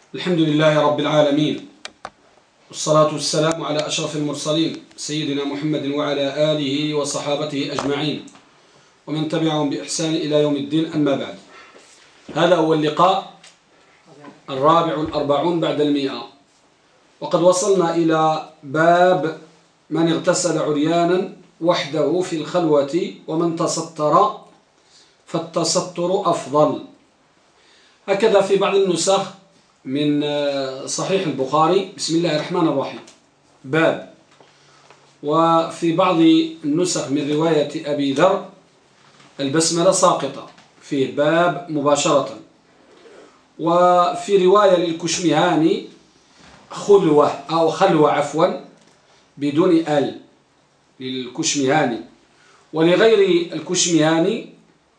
الحمد لله رب العالمين، والصلاة والسلام على أشرف المرسلين سيدنا محمد وعلى آله وصحابته أجمعين ومن تبعهم بإحسان إلى يوم الدين. أما بعد، هذا هو اللقاء الرابع والأربعون بعد 100، وقد وصلنا إلى باب من اغتسل عريانا وحده في الخلوة ومن تستر فالتستر أفضل. هكذا في بعض النسخ من صحيح البخاري بسم الله الرحمن الرحيم باب، وفي بعض النسخ من رواية أبي ذر البسملة ساقطة فيه باب مباشرة، وفي رواية للكشمهاني خلوة أو خلوة عفوا بدون ال للكشمهاني، ولغير الكشمهاني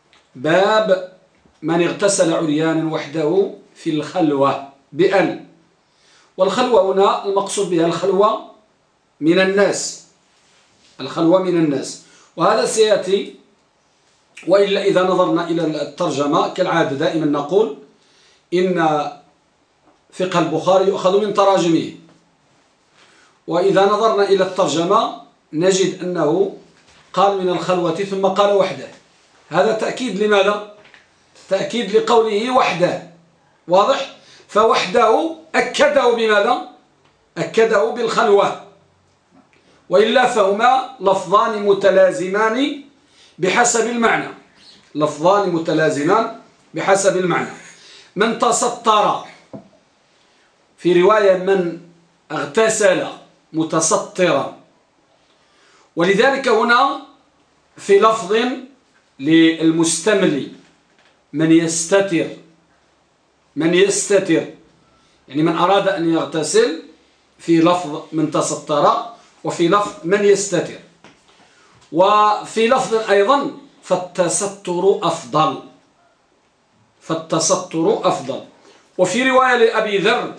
باب من اغتسل عريانا وحده في الخلوة بأل. والخلوة هنا المقصود بها الخلوة من الناس، الخلوة من الناس، وهذا سيأتي. وإلا إذا نظرنا إلى الترجمة كالعادة دائما نقول إن فقه البخاري يؤخذ من تراجمه، وإذا نظرنا إلى الترجمة نجد أنه قال من الخلوة ثم قال وحده. هذا تأكيد لماذا؟ تأكيد لقوله وحده، واضح؟ فوحده أكده بماذا؟ أكده بالخلوة، وإلا فهما لفظان متلازمان بحسب المعنى، لفظان متلازمان بحسب المعنى. من تستر في رواية من اغتسل متسترا، ولذلك هنا في لفظ للمستملي من يستتر، من يستتر يعني من أراد أن يغتسل، في لفظ من تستر وفي لفظ من يستتر، وفي لفظ أيضا فالتستر أفضل، فالتستر أفضل. وفي رواية لأبي ذر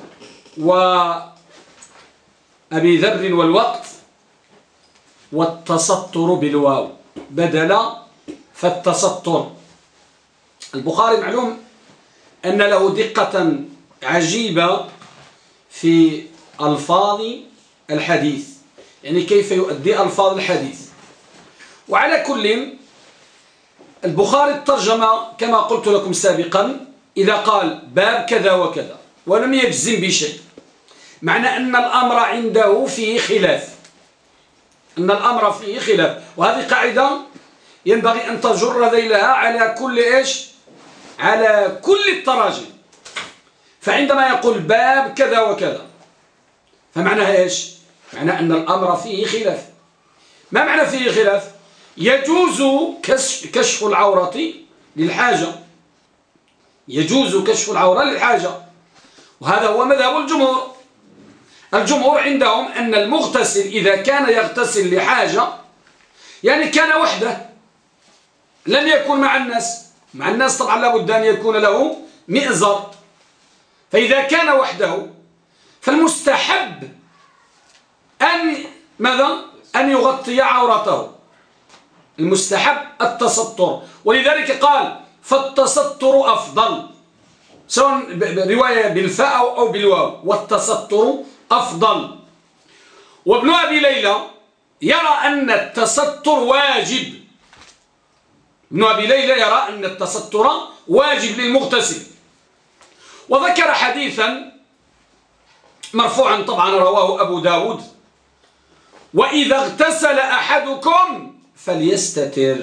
وأبي ذر والوقف والتستر بالواو بدل فالتستر. البخاري معلوم أن له دقة عجيبة في ألفاظ الحديث، يعني كيف يؤدي ألفاظ الحديث. وعلى كل، البخاري الترجمة كما قلت لكم سابقا إذا قال باب كذا وكذا ولم يجزم بشيء، معنى أن الأمر عنده فيه خلاف، أن الأمر فيه خلاف. وهذه قاعدة ينبغي أن تجر ذيلها على كل إيش؟ على كل التراجم. فعندما يقول باب كذا وكذا فمعناها إيش؟ معنى أن الأمر فيه خلاف. ما معنى فيه خلاف؟ يجوز كشف العورة للحاجة، يجوز كشف العورة للحاجة، وهذا هو مذهب الجمهور. الجمهور عندهم أن المغتسل إذا كان يغتسل لحاجة يعني كان وحده، لم يكن مع الناس. مع الناس طبعا لابد أن يكون له مئزر، فإذا كان وحده فالمستحب أن ماذا؟ أن يغطي عورته، المستحب التستر. ولذلك قال فالتستر أفضل، سواء رواية بالفاء أو بالواو، والتستر أفضل. وابن أبي ليلى يرى أن التستر واجب، ابن أبي ليلى يرى أن التستر واجب للمغتسل، وذكر حديثا مرفوعا طبعا رواه أبو داود: وإذا اغتسل أحدكم فليستتر.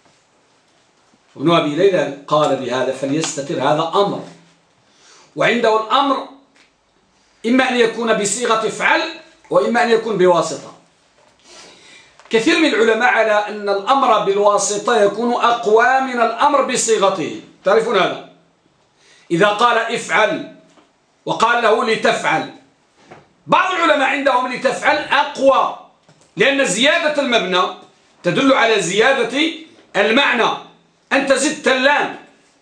ابن أبي ليلى قال بهذا فليستتر، هذا أمر، وعنده الأمر إما أن يكون بصيغة افعل وإما أن يكون بواسطة. كثير من العلماء على أن الأمر بالواسطة يكون أقوى من الأمر بصيغته، تعرفون هذا؟ إذا قال افعل وقال له لتفعل، بعض العلماء عندهم لتفعل أقوى، لأن زيادة المبنى تدل على زيادة المعنى، أنت زدت اللام،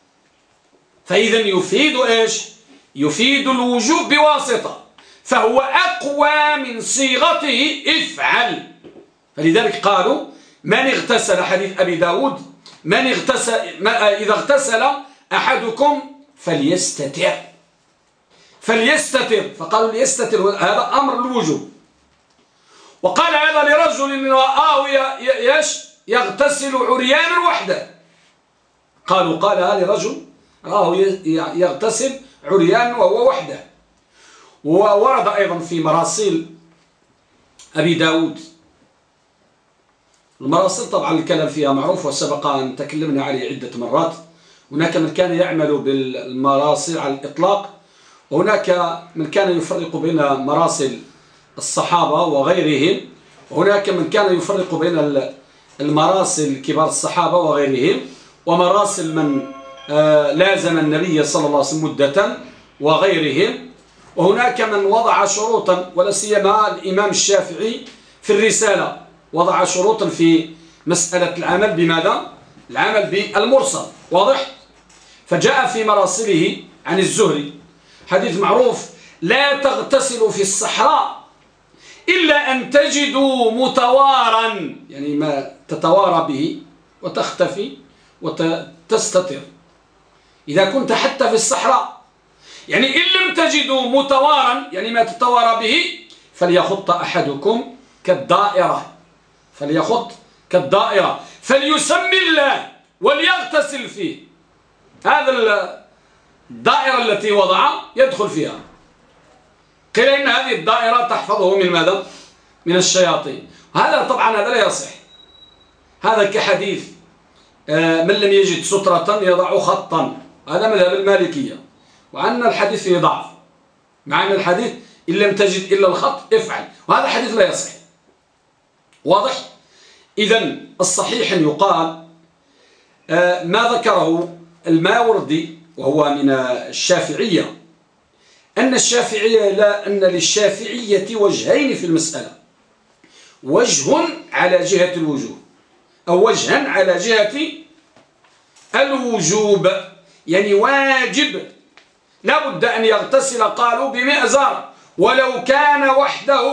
فإذا يفيد إيش؟ يفيد الوجوب بواسطة، فهو أقوى من صيغته افعل. فلذلك قالوا من اغتسل، حديث أبي داود، من اغتسل إذا اغتسل أحدكم فليستتر. فليستتر، فقالوا ليستتر، هذا أمر الوجوب. وقال هذا لرجل رآه يغتسل عريانا وحده، قالها لرجل رآه يغتسل عريانا وهو وحده. وورد أيضا في مراسيل أبي داود، المراسيل طبعا الكلام فيها معروف وسبق أن تكلمنا عليه عدة مرات. هناك من كان يعمل بالمراسيل على الإطلاق، وهناك من كان يفرق بين مراسل الصحابة وغيرهم، وهناك من كان يفرق بين المراسل كبار الصحابة وغيرهم ومراسل من لازم النبي صلى الله عليه وسلم مدة وغيرهم. وهناك من وضع شروطا، ولا سيما الإمام الشافعي في الرسالة وضع شروطا في مسألة العمل بماذا؟ العمل بالمرسل، واضح؟ فجاء في مراسله عن الزهري حديث معروف: لا تغتسلوا في الصحراء إلا أن تجدوا متوارا، يعني ما تتوارى به وتختفي وتستتر. إذا كنت حتى في الصحراء، يعني إن لم تجدوا متوارا، يعني ما تتوارى به، فليخط أحدكم كالدائرة، فليسمي الله وليغتسل فيه. هذا الدائرة التي وضع يدخل فيها. قيل إن هذه الدائرة تحفظه من ماذا؟ من الشياطين. هذا طبعا هذا لا يصح. هذا كحديث من لم يجد سترة يضع خطا، هذا مذهب المالكية، وأن الحديث فيه ضعف، مع أن الحديث إن لم تجد إلا الخط افعل، وهذا حديث لا يصح، واضح؟ إذن الصحيح أن يقال ما ذكره الماوردي وهو من الشافعية، أن للشافعية وجهين في المسألة: وجه على جهة الوجوب، أو وجها على جهة الوجوب، يعني واجب لا بد أن يغتسل، قالوا بمئزر ولو كان وحده.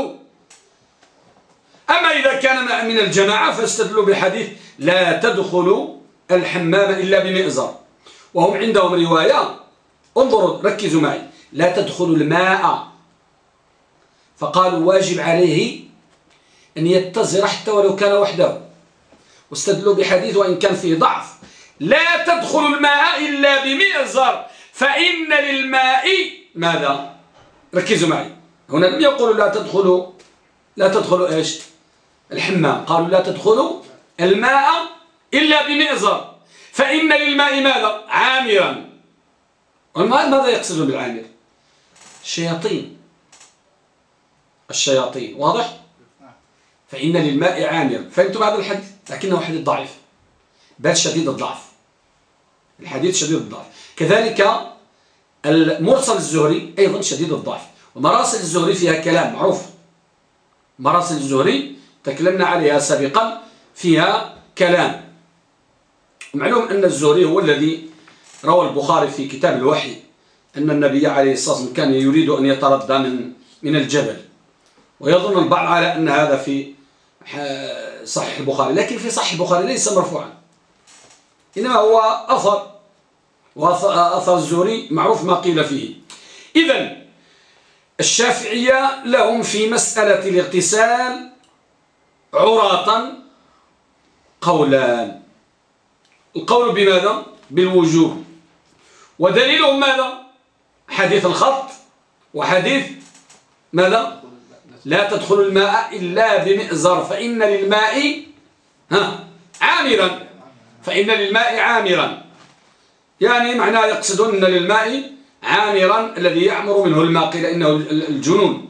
أما إذا كان من الجماعة فاستدلوا بحديث لا تدخلوا الحمام إلا بمئزر، وهم عندهم رواية، انظروا ركزوا معي، لا تدخلوا الماء، فقالوا واجب عليه أن يتزر حتى ولو كان وحده، واستدلوا بحديث وإن كان فيه ضعف: لا تدخلوا الماء إلا بمئزر فإن للماء ماذا؟ ركزوا معي، هنا لم يقولوا لا تدخلوا إيش؟ الحمام، قالوا لا تدخلوا الماء إلا بمئزر فإن للماء ماذا؟ عامرا. ماذا يقصدون بالعامر؟ الشياطين، واضح؟ فإن للماء عامر. فهمتم هذا الحديث؟ لكنه حديث ضعيف، بل شديد الضعف، الحديث شديد الضعف. كذلك المرسل الزهري أيضا شديد الضعف، ومراسل الزهري فيها كلام معروف، مراسل الزهري تكلمنا عليها سابقا، فيها كلام. معلوم أن الزهري هو الذي روى البخاري في كتاب الوحي أن النبي عليه الصلاة والسلام كان يريد أن يتردى من الجبل، ويظن البعض على أن هذا في صحيح البخاري، لكن في صحيح البخاري ليس مرفوعا، إنما هو أثر، وأثر الزهري معروف ما قيل فيه. إذن الشافعية لهم في مسألة الاغتسال عراة قولان: القول بماذا؟ بالوجوب، ودليلهم ماذا؟ حديث الخط، وحديث ماذا؟ لا تدخلوا الماء إلا بمئزر فإن للماء عامرا، فإن للماء عامرا، يعني معناه يقصدون أن للماء عامرا الذي يعمر منه الماء، قيل إنه الجنون،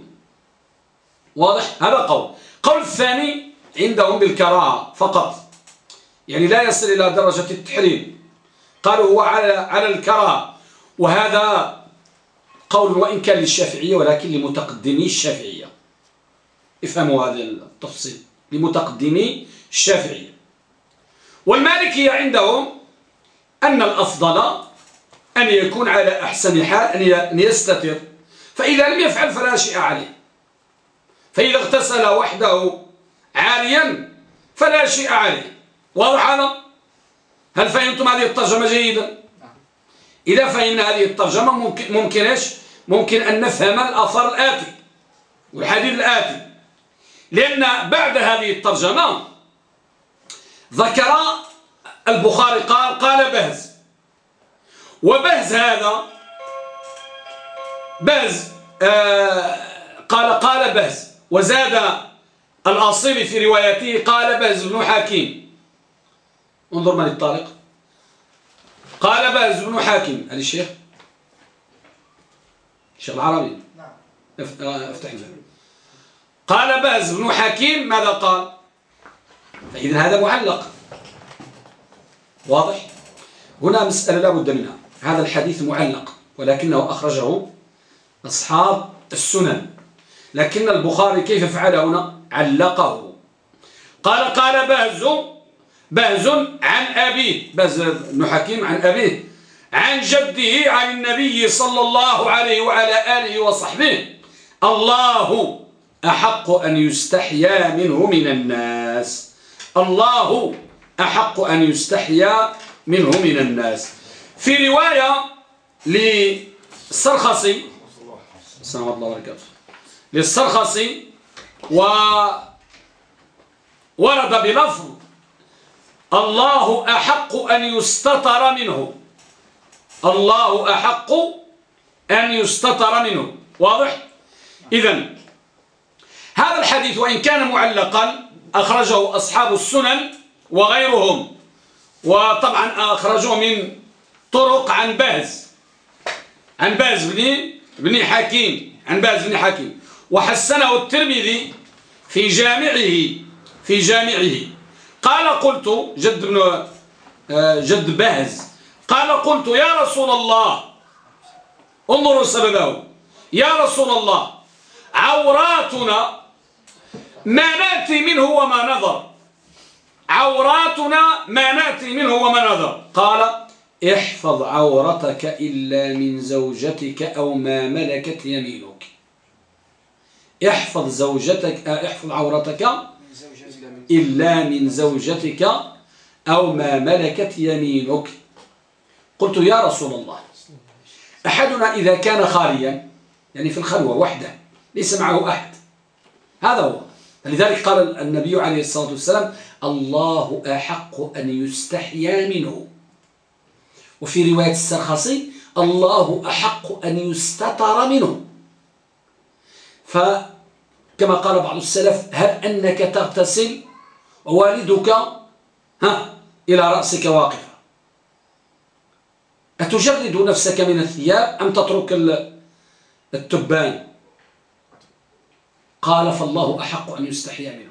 واضح؟ هذا قول الثاني عندهم بالكراهة فقط، يعني لا يصل إلى درجة التحريم، قالوا هو على الكراهة، وهذا قول وإن كان للشافعية ولكن لمتقدمي الشافعية، افهموا هذا التفصيل، لمتقدمي الشافعية. والمالكية عندهم أن الأفضل أن يكون على أحسن حال أن يستتر، فإذا لم يفعل فلا شيء عليه، فإذا اغتسل وحده عاريا فلا شيء عليه، واضح هذا؟ هل فهمتم هذه الترجمة جيدا؟ إذا فهمنا هذه الترجمة ممكن إيش؟ ممكن أن نفهم الأثر الآتي والحديث الآتي، لأن بعد هذه الترجمة ذكر البخاري قال بهز، وبهز هذا بهز قال بهز، وزاد الأصيل في روايته قال بهز بن حكيم. انظر من الطارق، قال بهز بن حكيم. هذا الشيخ العربي افتح الباب. قال بهز بن حكيم ماذا قال؟ فإذا هذا معلق واضح. هنا مسألة لا بد منها، هذا الحديث معلق ولكنه أخرجه أصحاب السنن، لكن البخاري كيف فعل هنا؟ علقه. قال بهز عن أبيه، بهز بن حكيم عن أبيه عن جده عن النبي صلى الله عليه وعلى آله وصحبه: الله أحق أن يستحيا منه من الناس. الله أحق أن يستحيا منه من الناس. في رواية للسرخسي السلام الله وبركاته للسرخسي وورد بلفظ: الله أحق أن يستتر منه. الله أحق أن يستتر منه. واضح؟ إذن هذا الحديث وإن كان معلقا أخرجه أصحاب السنن وغيرهم، وطبعا أخرجوه من طرق عن بهز بن حكيم، وحسنه الترمذي في جامعه. قال قلت جد بهز قال قلت: يا رسول الله، انظروا سببه، يا رسول الله، عوراتنا ما نأتي منه وما نظر، عوراتنا ما نأتي منه وما نظر. قال: احفظ عورتك إلا من زوجتك أو ما ملكت يمينك. احفظ عورتك إلا من زوجتك أو ما ملكت يمينك. قلت: يا رسول الله، أحدنا إذا كان خاليا، يعني في الخلوة وحده ليس معه أحد، هذا هو. لذلك قال النبي عليه الصلاة والسلام: الله أحق أن يستحيا منه. وفي رواية السرخسي: الله أحق أن يستتر منه. فكما قال بعض السلف: هل أنك تغتسل ووالدك إلى رأسك واقفة، أتجرد نفسك من الثياب أم تترك التبان؟ قال: فالله أحق أن يستحيا منه،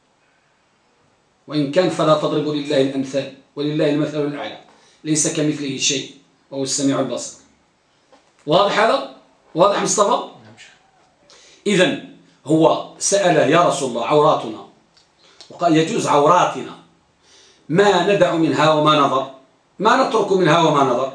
وإن كان فلا تضربوا لله الأمثال ولله المثل الأعلى، ليس كمثله شيء وهو السميع البصير. واضح هذا؟ واضح مصطفى؟ إذن هو سأل: يا رسول الله، عوراتنا، وقال يجوز عوراتنا، ما ندع منها وما نظر، ما نترك منها وما نظر.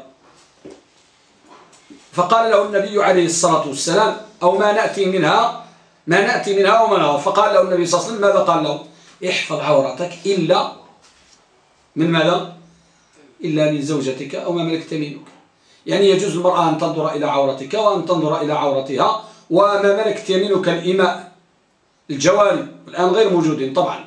فقال له النبي عليه الصلاة والسلام: أو ما نأتي منها وما نظر. فقال له النبي صلى الله عليه وسلم ماذا قال له؟ احفظ عورتك إلا من ماذا؟ إلا من زوجتك أو ما ملكت يمينك. يعني يجوز المرأة أن تنظر إلى عورتك وأن تنظر إلى عورتها، وما ملكت يمينك الإماء الجواري الآن غير موجودين طبعا.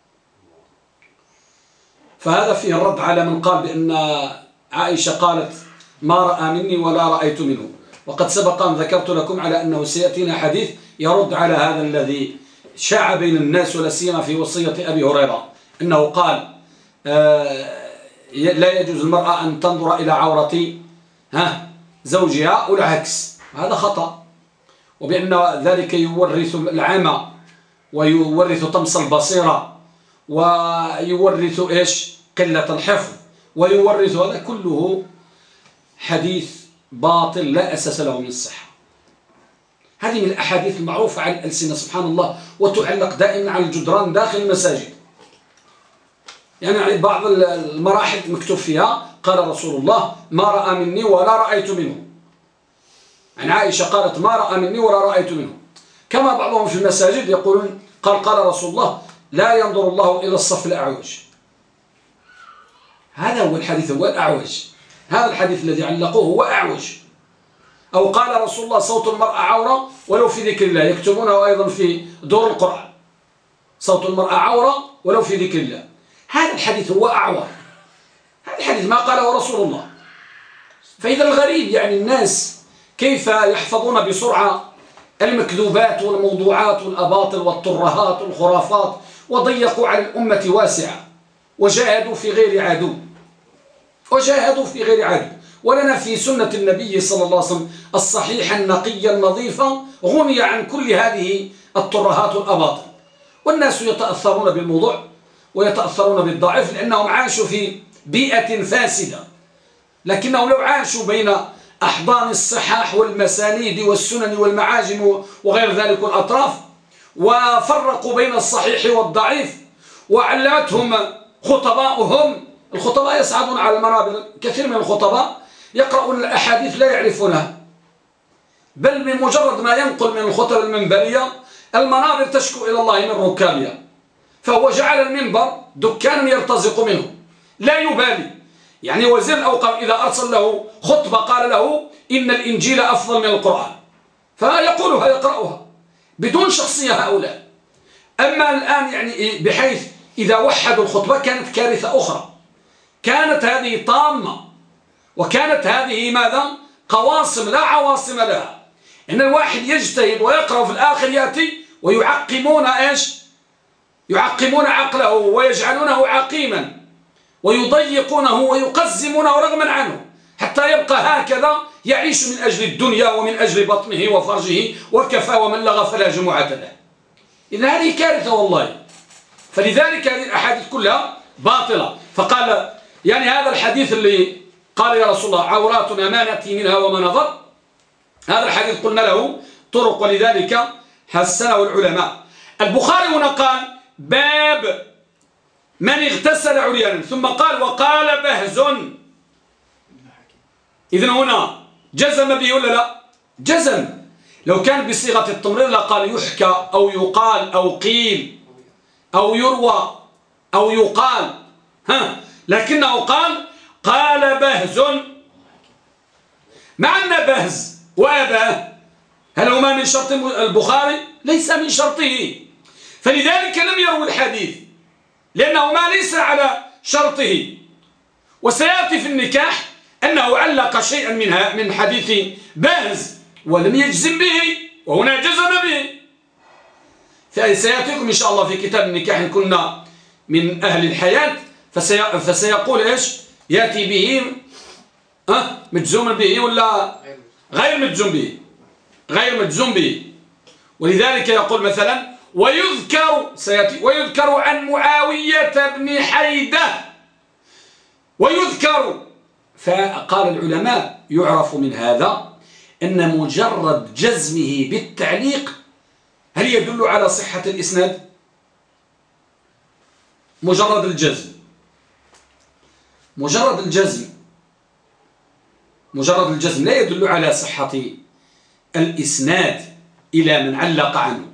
فهذا فيه الرد على من قال بأن عائشة قالت: ما رأى مني ولا رأيت منه. وقد سبق أن ذكرت لكم على أنه سيأتينا حديث يرد على هذا الذي شاع بين الناس، ولا سيما في وصية أبي هريرة، أنه قال: لا يجوز المرأة أن تنظر إلى عورة زوجها والعكس. هذا خطأ، وبأن ذلك يورث العمى ويورث طمس البصيرة ويورث قلة الحفظ ويورث، هذا كله حديث باطل لا أساس له من الصحة. هذه من الأحاديث المعروفة على الألسنة سبحان الله، وتعلق دائما على الجدران داخل المساجد. يعني بعض المراحل مكتوب فيها: قال رسول الله: ما رأى مني ولا رأيت منه. عن عائشة قالت: ما رأى مني ولا رأيت منه. كما بعضهم في المساجد يقولون: قال رسول الله: لا ينظر الله إلى الصف الأعوج. هذا هو الحديث، هو الأعوج. هذا الحديث الذي علقوه هو أعوج. أو قال رسول الله صوت المرأة عورة ولو في ذكر الله، يكتبونه أيضا في دور القرآن، صوت المرأة عورة ولو في ذكر الله. هذا الحديث هو أعور، هذا الحديث ما قاله رسول الله. فإذا الغريب يعني الناس كيف يحفظون بسرعة المكذوبات والموضوعات والأباطل والترهات والخرافات، وضيقوا على الأمة واسعة وجاهدوا في غير عدو، ولنا في سنة النبي صلى الله عليه وسلم الصحيحة النقية النظيفة غني عن كل هذه الترهات والأباطل. والناس يتأثرون بالموضوع ويتأثرون بالضعيف لأنهم عاشوا في بيئة فاسدة، لكنهم لو عاشوا بين أحضان الصحاح والمسانيد والسنن والمعاجم وغير ذلك الأطراف، وفرقوا بين الصحيح والضعيف، وعلمتهم خطباؤهم. الخطباء يصعدون على المنابر، كثير من الخطباء يقرؤون الأحاديث لا يعرفونها، بل من مجرد ما ينقل من الخطب المنبرية المنابر تشكو إلى الله من ركابها، فهو جعل المنبر دكانا يرتزق منه لا يبالي. يعني وزير الأوقاف إذا أرسل له خطبة قال له إن الإنجيل أفضل من القرآن، فيقولها يقرأها بدون شخصية هؤلاء. أما الآن يعني بحيث إذا وحدوا الخطبة كانت كارثة أخرى، كانت هذه طامة، وكانت هذه ماذا؟ قواصم لا عواصم لها. إن الواحد يجتهد ويقرأ في الآخر يأتي ويعقمون إيش؟ يعقمون عقله ويجعلونه عقيما ويضيقونه ويقزمونه رغما عنه، حتى يبقى هكذا يعيش من أجل الدنيا ومن أجل بطنه وفرجه، وكفى ومن لغى فلا جمعة له. إذن هذه كارثة والله. فلذلك هذه الأحاديث كلها باطلة. فقال يعني هذا الحديث اللي قال يا رسول الله عوراتنا ما نأتي منها وما نظر، هذا الحديث قلنا له طرق، ولذلك حسنه العلماء. البخاري هنا قال باب من اغتسل عريانا، ثم قال وقال بهز. إذن هنا جزم به ولا لا؟ جزم. لو كان بصيغة التمريض لقال يحكى أو يقال أو قيل أو يروى أو يقال، لكنه قال بهز. مع أن بهز وأباه هل هما من شرط البخاري؟ ليس من شرطه، فلذلك لم يروي الحديث لأنه ما ليس على شرطه. وسيأتي في النكاح أنه علق شيئا من حديث بهز ولم يجزم به، وهنا جزم به. فسيأتيكم إن شاء الله في كتاب النكاح إن كنا من أهل الحياة، فسيقول إيش؟ يأتي به مجزوم به ولا غير مجزوم به؟ غير مجزوم به. ولذلك يقول مثلا ويذكر عن معاوية بن حيدة، ويذكر. فقال العلماء يعرف من هذا أن مجرد جزمه بالتعليق هل يدل على صحة الإسناد؟ مجرد الجزم لا يدل على صحة الإسناد إلى من علق عنه،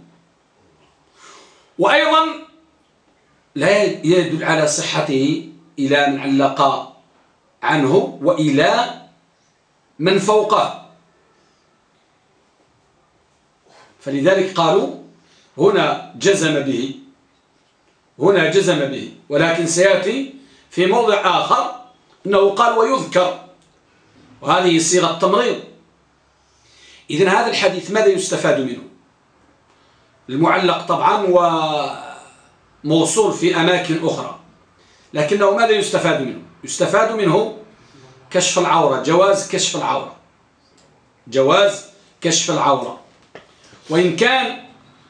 وأيضا لا يدل على صحته إلى من علق عنه وإلى من فوقه. فلذلك قالوا هنا جزم به، ولكن سيأتي في موضع آخر أنه قال ويذكر، وهذه صيغة تمريض. إذن هذا الحديث ماذا يستفاد منه؟ المعلق طبعا وموصول في أماكن أخرى، لكنه ماذا يستفاد منه؟ يستفاد منه كشف العورة، جواز كشف العورة، وإن كان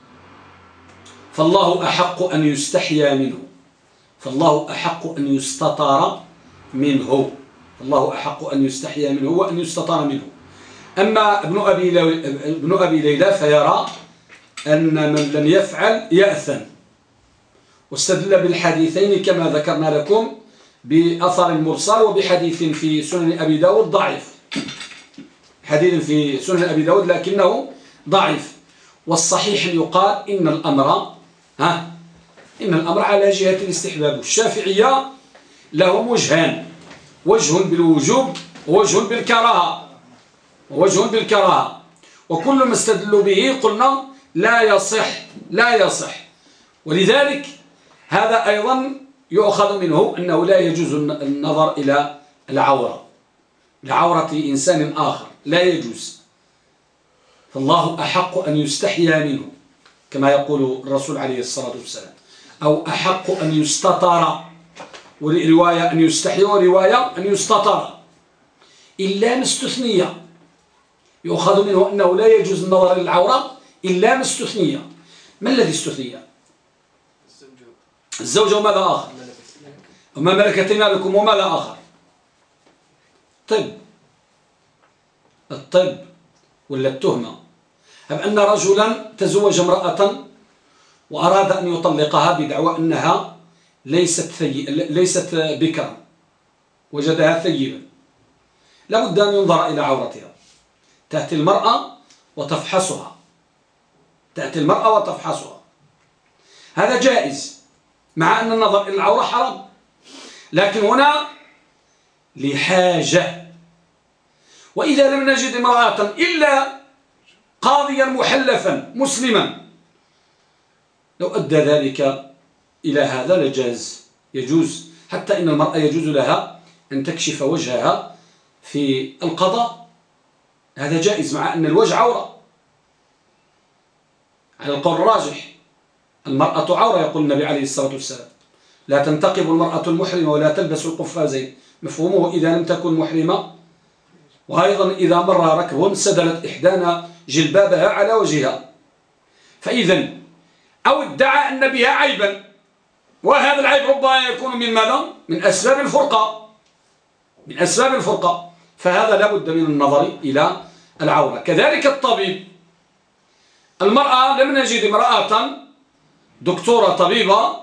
فالله أحق أن يستحيا منه، فالله أحق أن يستطار منه، الله أحق أن يستحيا منه وأن يستطار منه. أما ابن أبي ليلى فيرى أن من لم يفعل يأثم، واستدل بالحديثين كما ذكرنا لكم بأثر مرسل وبحديث في سنن أبي داود ضعيف، حديث في سنن أبي داود لكنه ضعيف. والصحيح يقال إن الأمر على جهة الاستحباب. الشافعية لهم وجهان، وجه بالوجوب ووجه بالكراهة، ووجه بالكراهة، وكل ما استدلوا به قلنا لا يصح. ولذلك هذا أيضا يؤخذ منه أنه لا يجوز النظر إلى لعورة إنسان آخر، لا يجوز. فالله أحق أن يستحيا منه كما يقول الرسول عليه الصلاة والسلام، أو أحق أن يستطر، ورواية أن يستحيا ورواية أن يستطر، إلا ما استثني. يؤخذ منه أنه لا يجوز النظر للعورة إلا ما استثني. ما الذي استثني؟ الزوجة وماذا آخر؟ وما ملكت أيمانكم وماذا آخر؟ الطب ولا التهمة. أم أن رجلا تزوج امرأة وأراد أن يطلقها بدعوى أنها ليست بكرا، وجدها ثيبا، لابد أن ينظر إلى عورتها. تأتي المرأة وتفحصها، هذا جائز، مع أن النظر إلى العورة حرام، لكن هنا لحاجة. وإذا لم نجد امرأة إلا قاضيا محلفا مسلما، لو أدى ذلك إلى هذا لجاز، يجوز. حتى إن المرأة يجوز لها أن تكشف وجهها في القضاء، هذا جائز، مع أن الوجه عورة على القول الراجح. المرأة عورة يقول النبي عليه الصلاة والسلام: لا تنتقب المرأة المحرمة ولا تلبس القفازين. مفهومه إذا لم تكن محرمة. وأيضا إذا مر ركب سدلت إحدانا جلبابها على وجهها، فإذا أو ادعى أن بها عيبا، وهذا العيب ربما يكون من ماذا؟ من أسباب الفرقة، فهذا لابد من النظر إلى العورة. كذلك الطبيب، المرأة لم نجد امرأة دكتورة طبيبة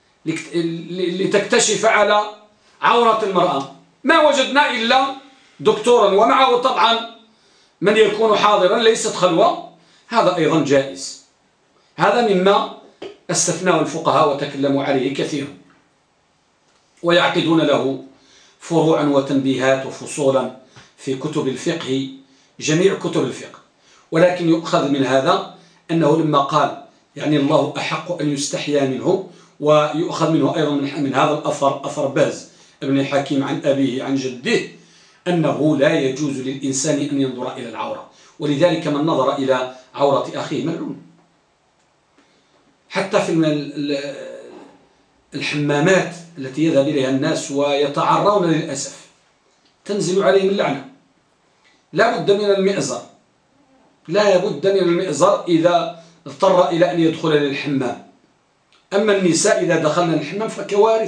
لتكتشف على عورة المرأة، ما وجدنا إلا دكتورا، ومعه طبعا من يكون حاضرا، ليست خلوة، هذا أيضا جائز. هذا مما استثناه الفقهاء وتكلموا عليه كثيرا، ويعقدون له فروعا وتنبيهات وفصولا في كتب الفقه، جميع كتب الفقه. ولكن يؤخذ من هذا أنه لما قال يعني الله أحق أن يستحيا منه، ويؤخذ منه أيضا من هذا الأثر، أثر باز ابن حكيم عن أبيه عن جده، أنه لا يجوز للإنسان أن ينظر إلى العورة. ولذلك من نظر إلى عورة أخيه ملعون. حتى في الحمامات التي يذهب إليها الناس ويتعرون للأسف تنزل عليهم اللعنة. لا بد من المئزر إذا اضطر إلى أن يدخل للحمام. أما النساء إذا دخلنا للحمام فكوارث،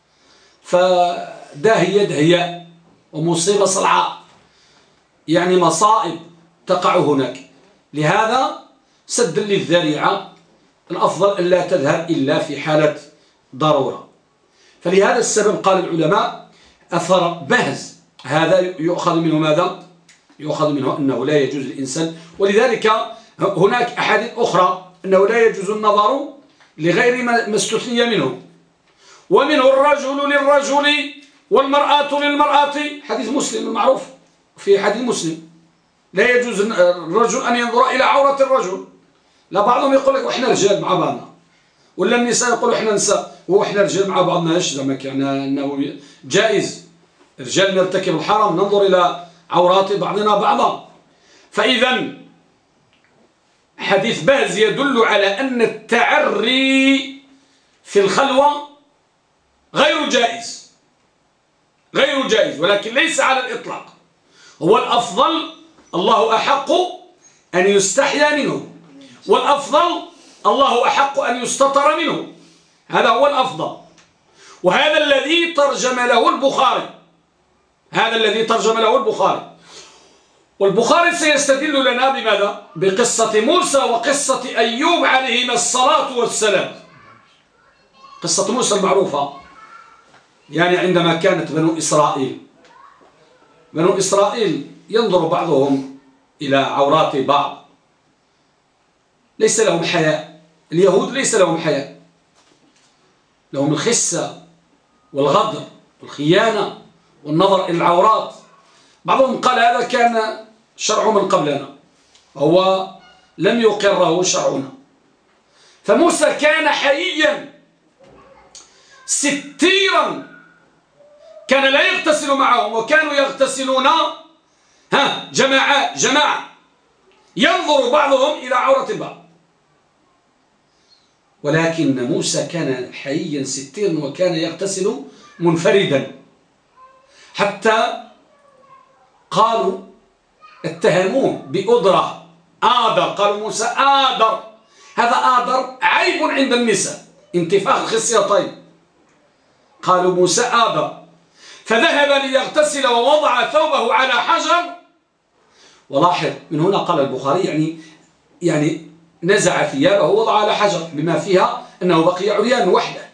دهية ومصيبة صلعاء، يعني مصائب تقع هناك. لهذا سدا للذريعة الأفضل أن لا تذهب إلا في حالة ضرورة. فلهذا السبب قال العلماء أثر بهز هذا يؤخذ منه ماذا؟ يؤخذ منه أنه لا يجوز للإنسان. ولذلك هناك أحاديث أخرى أنه لا يجوز النظر لغير ما استثني منه، ومنه الرجل للرجل والمرأة للمرأة، حديث مسلم المعروف. في حديث مسلم لا يجوز الرجل أن ينظر إلى عورة الرجل. لا، بعضهم يقول لك وإحنا رجال مع بعضنا، ولا النساء يقولوا إحنا نساء وإحنا رجال مع بعضنا. إيش زعما يعني أنه جائز رجال نرتكب الحرام ننظر إلى عورات بعضنا بعضا؟ فإذا حديث باز يدل على أن التعري في الخلوة غير جائز، ولكن ليس على الإطلاق. هو الأفضل الله أحق أن يستحيا منه، والأفضل الله أحق أن يستطر منه، هذا هو الأفضل. وهذا الذي ترجم له البخاري، والبخاري سيستدل لنا بماذا؟ بقصة موسى وقصة أيوب عليهما الصلاة والسلام. قصة موسى المعروفة، يعني عندما كانت بنو إسرائيل ينظر بعضهم إلى عورات بعض، ليس لهم حياء. اليهود ليس لهم حياء، لهم الخسة والغدر والخيانة والنظر إلى العورات. بعضهم قال هذا كان شرع من قبلنا، هو لم يقره شرعنا. فموسى كان حييا ستيرا، كان لا يغتسل معهم وكانوا يغتسلون جماعة ينظر بعضهم إلى عورة البعض. ولكن موسى كان حييا ستيرا وكان يغتسل منفردا، حتى قالوا اتهموه بأدرة آدر، قالوا موسى آدر، هذا آدر عيب عند النساء، انتفاخ الخصيتين، قالوا موسى آدر. فذهب ليغتسل ووضع ثوبه على حجر. ولاحظ من هنا قال البخاري يعني نزع ثيابه ووضع على حجر، بما فيها أنه بقي عريان وحده،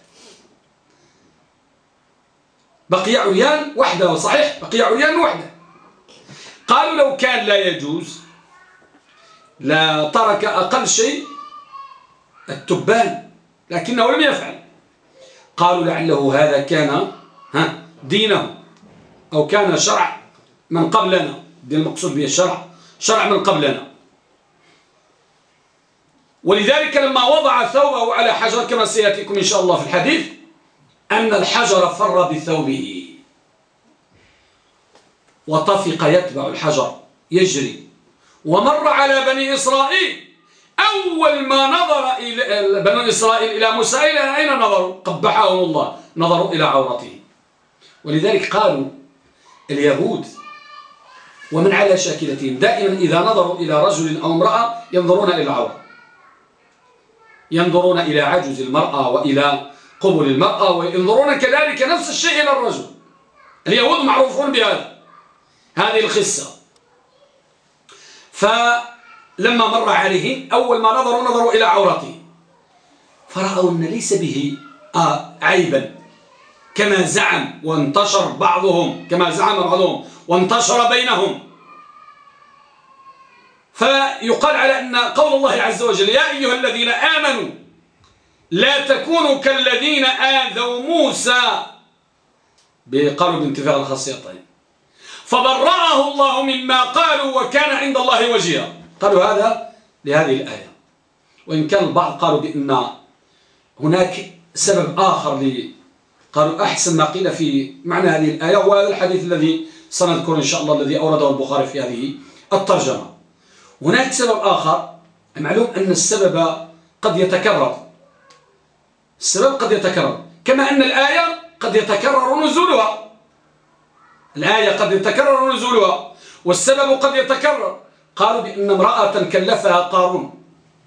بقي عريان وحده، صحيح بقي عريان وحده. قالوا لو كان لا يجوز لا ترك أقل شيء التبان، لكنه لم يفعل. قالوا لعله هذا كان دينه أو كان شرع من قبلنا، دي المقصود به الشرع، شرع من قبلنا. ولذلك لما وضع ثوبه على حجر كما سيأتيكم إن شاء الله في الحديث أن الحجر فر بثوبه وطفق يتبع الحجر يجري، ومر على بني إسرائيل. أول ما نظر بني إسرائيل إلى موسى أين نظروا؟ قبحهم الله، نظروا إلى عورته. ولذلك قالوا اليهود ومن على شاكلتهم دائما إذا نظروا إلى رجل أو امرأة ينظرون إلى العورة، ينظرون إلى عجز المرأة وإلى قبل المرأة، وينظرون كذلك نفس الشيء إلى الرجل. اليهود معروفون بهذا، هذه الخصة. فلما مر عليهم أول ما نظروا إلى عورته، فرأوا أن ليس به عيبا كما زعم وانتشر بعضهم، كما زعم بعضهم وانتشر بينهم. فيقال على أن قول الله عز وجل يا أيها الذين آمنوا لا تكونوا كالذين آذوا موسى، قالوا بانتفاع الخصيتين، فبرأه الله مما قالوا وكان عند الله وجيها. قالوا هذا لهذه الآية. وإن كان البعض قالوا بأن هناك سبب آخر قالوا أحسن ما قيل في معنى هذه الآية، وهذا الحديث الذي سنذكر إن شاء الله الذي أورده البخاري في هذه الترجمة. هناك سبب آخر، معلوم أن السبب قد يتكرر، السبب قد يتكرر، كما أن الآية قد يتكرر نزولها، الآية قد يتكرر نزولها والسبب قد يتكرر. قالوا بأن امرأة كلفها قارون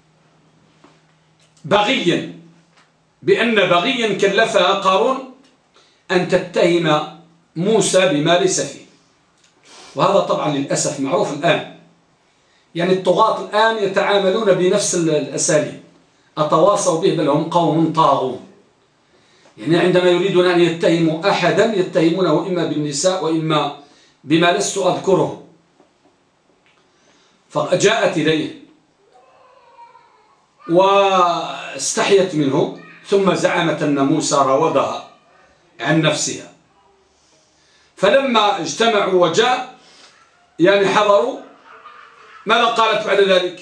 بغيا، بأن بغيا كلفها قارون أن تتهم موسى بما ليس فيه. وهذا طبعا للأسف معروف الآن، يعني الطغاة الآن يتعاملون بنفس الأساليب، أتواصوا به، بل هم قوم طاغون. يعني عندما يريدون أن يتهموا أحدا يتهمونه إما بالنساء وإما بما لست أذكره. فجاءت إليه واستحيت منه، ثم زعمت أن موسى راودها عن نفسها. فلما اجتمعوا وجاء يعني حضروا، ماذا قالت بعد ذلك؟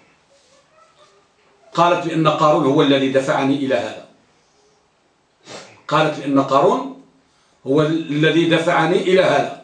قالت بأن قارون هو الذي دفعني إلى هذا، قالت بأن قارون هو الذي دفعني إلى هذا.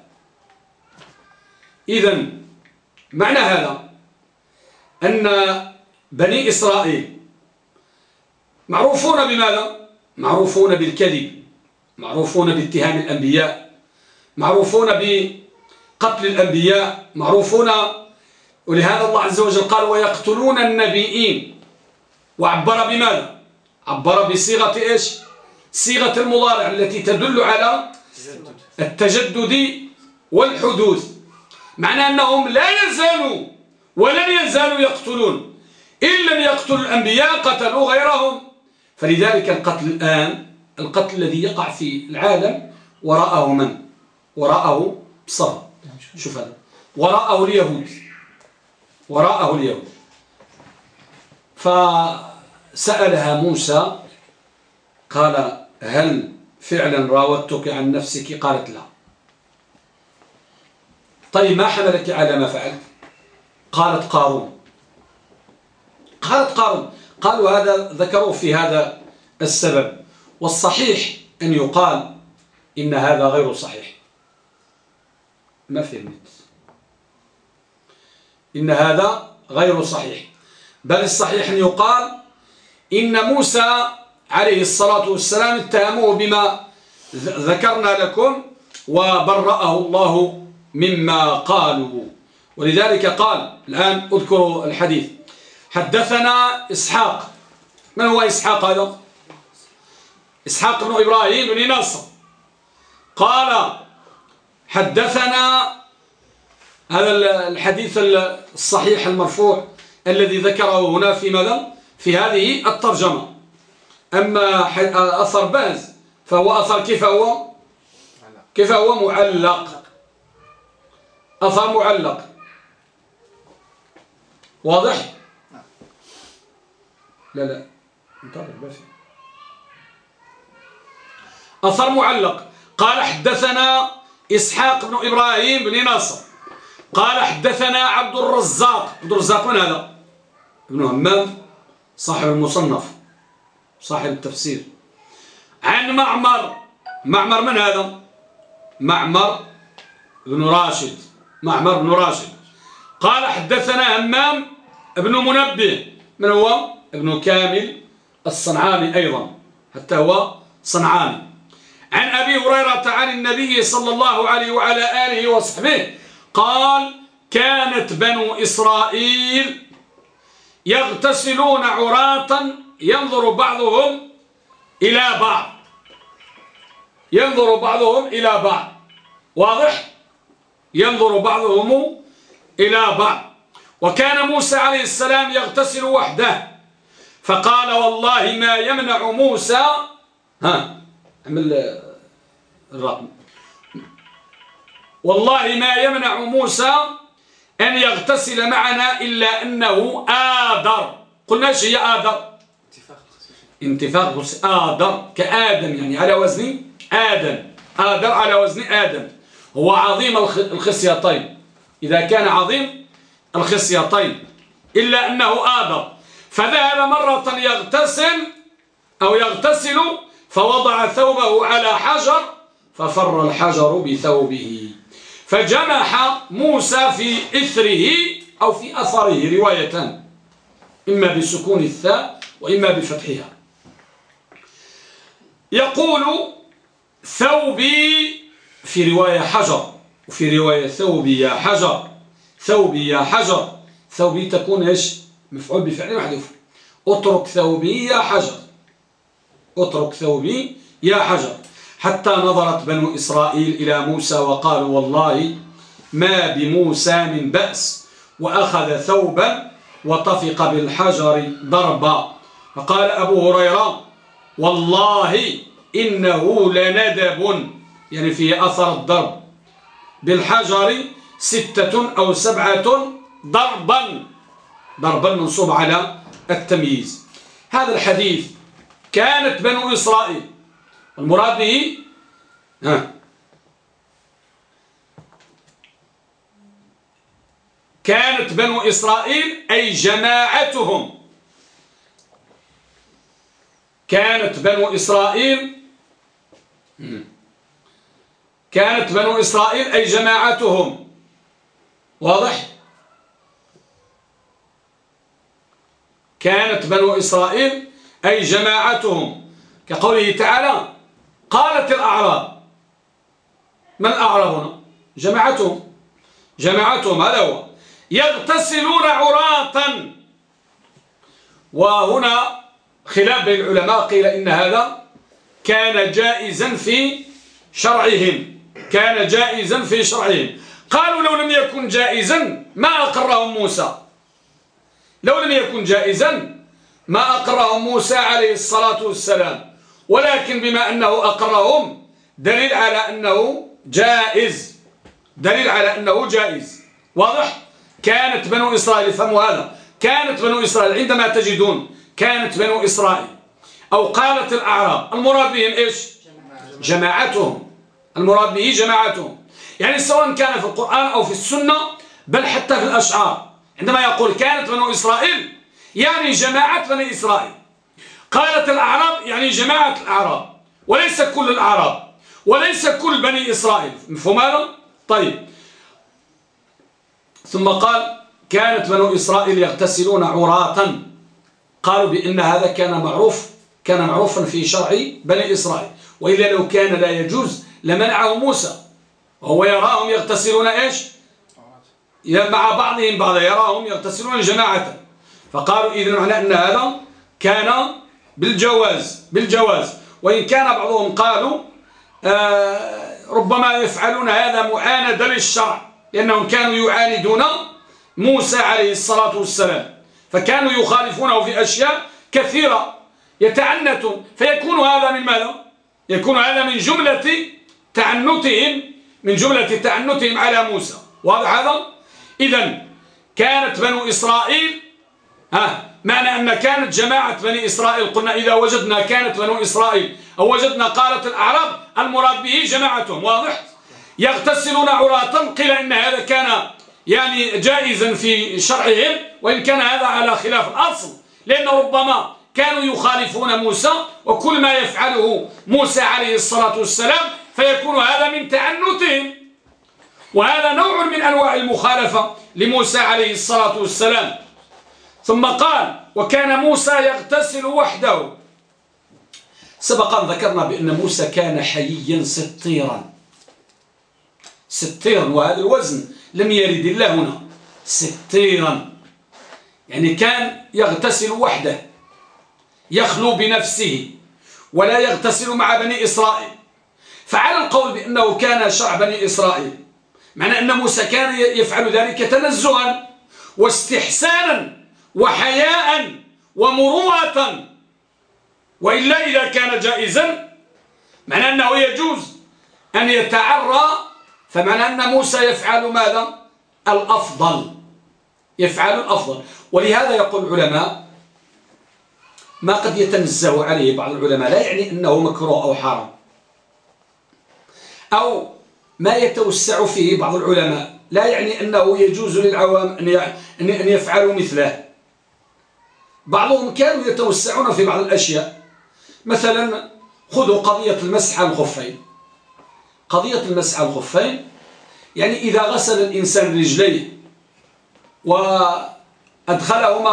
إذن معنى هذا أن بني إسرائيل معروفون بماذا؟ معروفون بالكذب، معروفون باتهام الأنبياء، معروفون بقتل الأنبياء، معروفون. ولهذا الله عز وجل قال ويقتلون النبيين، وعبر بماذا؟ عبر بصيغة إيش؟ صيغة المضارع التي تدل على التجدد والحدوث، معنى أنهم لا يزالوا ولن يزالوا يقتلون، إن لم يقتلوا الأنبياء قتلوا غيرهم. فلذلك القتل الآن، القتل الذي يقع في العالم وراءه من؟ وراءه بصر، شوف هذا، وراءه اليهود، وراءه اليهود. فسألها موسى قال هل فعلا راودتك عن نفسك؟ قالت لا. طيب ما حملك على ما فعلت؟ قالت قارون. قالت قارون، قالوا هذا ذكروا في هذا السبب، والصحيح أن يقال إن هذا غير صحيح. ما فهمت؟ إن هذا غير صحيح، بل الصحيح أن يقال إن موسى عليه الصلاة والسلام اتهموه بما ذكرنا لكم وبرأه الله مما قالوا. ولذلك قال، الآن أذكر الحديث: حدثنا إسحاق. من هو إسحاق هذا؟ إسحاق بن إبراهيم بن نصر. قال حدثنا، هذا الحديث الصحيح المرفوع الذي ذكره هنا في ماذا؟ في هذه الترجمة. أما أثر باز فهو أثر كيف هو معلق، أثر معلق، واضح؟ لا انتظر بس. أثر معلق. قال حدثنا إسحاق بن إبراهيم بن نصر قال حدثنا عبد الرزاق. عبد الرزاق من هذا؟ ابن همام صاحب المصنف صاحب التفسير. عن معمر. معمر من هذا؟ معمر بن راشد. معمر بن راشد. قال حدثنا همام ابن منبه. من هو؟ ابن كامل الصنعاني أيضا، حتى هو صنعاني. عن أبي هريرة عن النبي صلى الله عليه وعلى آله وصحبه قال: كانت بنو إسرائيل يغتسلون عراة ينظر بعضهم إلى بعض. ينظر بعضهم إلى بعض، واضح؟ ينظر بعضهم إلى بعض. وكان موسى عليه السلام يغتسل وحده، فقال: والله ما يمنع موسى، اعمل الرقم، والله ما يمنع موسى أن يغتسل معنا إلا أنه آدر. قلنا ايش هي آدر؟ انتفاخ آدر، كآدم يعني على وزن آدم. آدر على وزن آدم، هو عظيم الخصيتين، إذا كان عظيم الخصيتين، إلا أنه آدر. فذهب مرة يغتسل فوضع ثوبه على حجر ففر الحجر بثوبه، فجمح موسى في إثره أو في أثره، روايتان، إما بسكون الثاء وإما بفتحها. يقول: ثوبي في رواية حجر، وفي رواية ثوبي يا حجر. ثوبي يا حجر، ثوبي تكون إيش؟ مفعول بفعل محذوف. اترك ثوبي يا حجر، اترك ثوبي يا حجر. حتى نظرت بنو إسرائيل إلى موسى وقالوا: والله ما بموسى من بأس، وأخذ ثوبا وطفق بالحجر ضربا. فقال أبو هريرة: والله إنه لندب، يعني فيه أثر الضرب بالحجر 6 أو 7 ضربا منصوب على التمييز. هذا الحديث كانت بنو إسرائيل، المراد به كانت بنو إسرائيل أي جماعتهم. كانت بنو إسرائيل أي جماعتهم، واضح؟ كانت بنو إسرائيل أي جماعتهم، كقوله تعالى: قالت الأعراب. من الأعراب هنا؟ جماعتهم، هذا هو. يغتسلون عراة. وهنا خلاف بين العلماء، قيل إن هذا كان جائزا في شرعهم، قالوا: لو لم يكن جائزا ما أقرهم موسى، ما أقرهم موسى عليه الصلاة والسلام، ولكن بما أنه أقرهم دليل على أنه جائز، واضح؟ كانت بنو إسرائيل، فهموا هذا، كانت بنو إسرائيل، عندما تجدون كانت بنو إسرائيل أو قالت الأعراب، المراد بهم إيش؟ جماعتهم. المراد به جماعتهم، يعني سواء كان في القرآن أو في السنة، بل حتى في الأشعار. عندما يقول كانت بنو إسرائيل يعني جماعة بني إسرائيل، قالت الأعراب يعني جماعة الأعراب، وليس كل الأعراب وليس كل بني إسرائيل. مفهوم هذا؟ طيب. ثم قال كانت بنو إسرائيل يغتسلون عراة، قالوا بأن هذا كان معروفا في شرع بني إسرائيل، وإلا لو كان لا يجوز لمنعه موسى، وهو يراهم يغتسلون إيش؟ مع بعضهم بعضا، يراهم يغتسلون جماعة، فقالوا إذن معنى أن هذا كان بالجواز، وإن كان بعضهم قالوا ربما يفعلون هذا معاندة للشرع، لأنهم كانوا يعاندون موسى عليه الصلاة والسلام، فكانوا يخالفونه في أشياء كثيرة يتعنتون، فيكون هذا من ماذا؟ يكون هذا من جملة تعنتهم على موسى. واضح هذا؟ إذن كانت بنو إسرائيل معنى أن كانت جماعة بني إسرائيل، قلنا إذا وجدنا كانت بنو إسرائيل أو وجدنا قالت الأعراب المراد به جماعتهم. واضح؟ يغتسلون عراة، قيل إن هذا كان يعني جائزا في شرعهم، وإن كان هذا على خلاف الأصل، لأن ربما كانوا يخالفون موسى، وكل ما يفعله موسى عليه الصلاة والسلام فيكون هذا من تعنتهم، وهذا نوع من أنواع المخالفة لموسى عليه الصلاة والسلام. ثم قال وكان موسى يغتسل وحده. سبقا ذكرنا بأن موسى كان حييا ستيرا، وهذا الوزن لم يرد الله هنا، ستيرا يعني كان يغتسل وحده، يخلو بنفسه ولا يغتسل مع بني إسرائيل. فعلى القول بأنه كان شرع بني إسرائيل، معنى أن موسى كان يفعل ذلك تنزها واستحسانا وحياء ومروءة، وإلا إذا كان جائزا معنى أنه يجوز أن يتعرى، فمعنى أن موسى يفعل ماذا؟ يفعل الأفضل. ولهذا يقول العلماء ما قد يتنزه عليه بعض العلماء لا يعني أنه مكروه أو حرام، أو ما يتوسع فيه بعض العلماء لا يعني أنه يجوز للعوام أن يفعلوا مثله. بعضهم كانوا يتوسعون في بعض الأشياء، مثلا خذوا قضية المسح على الخفين. قضية المسح على الخفين يعني إذا غسل الإنسان رجليه وأدخلهما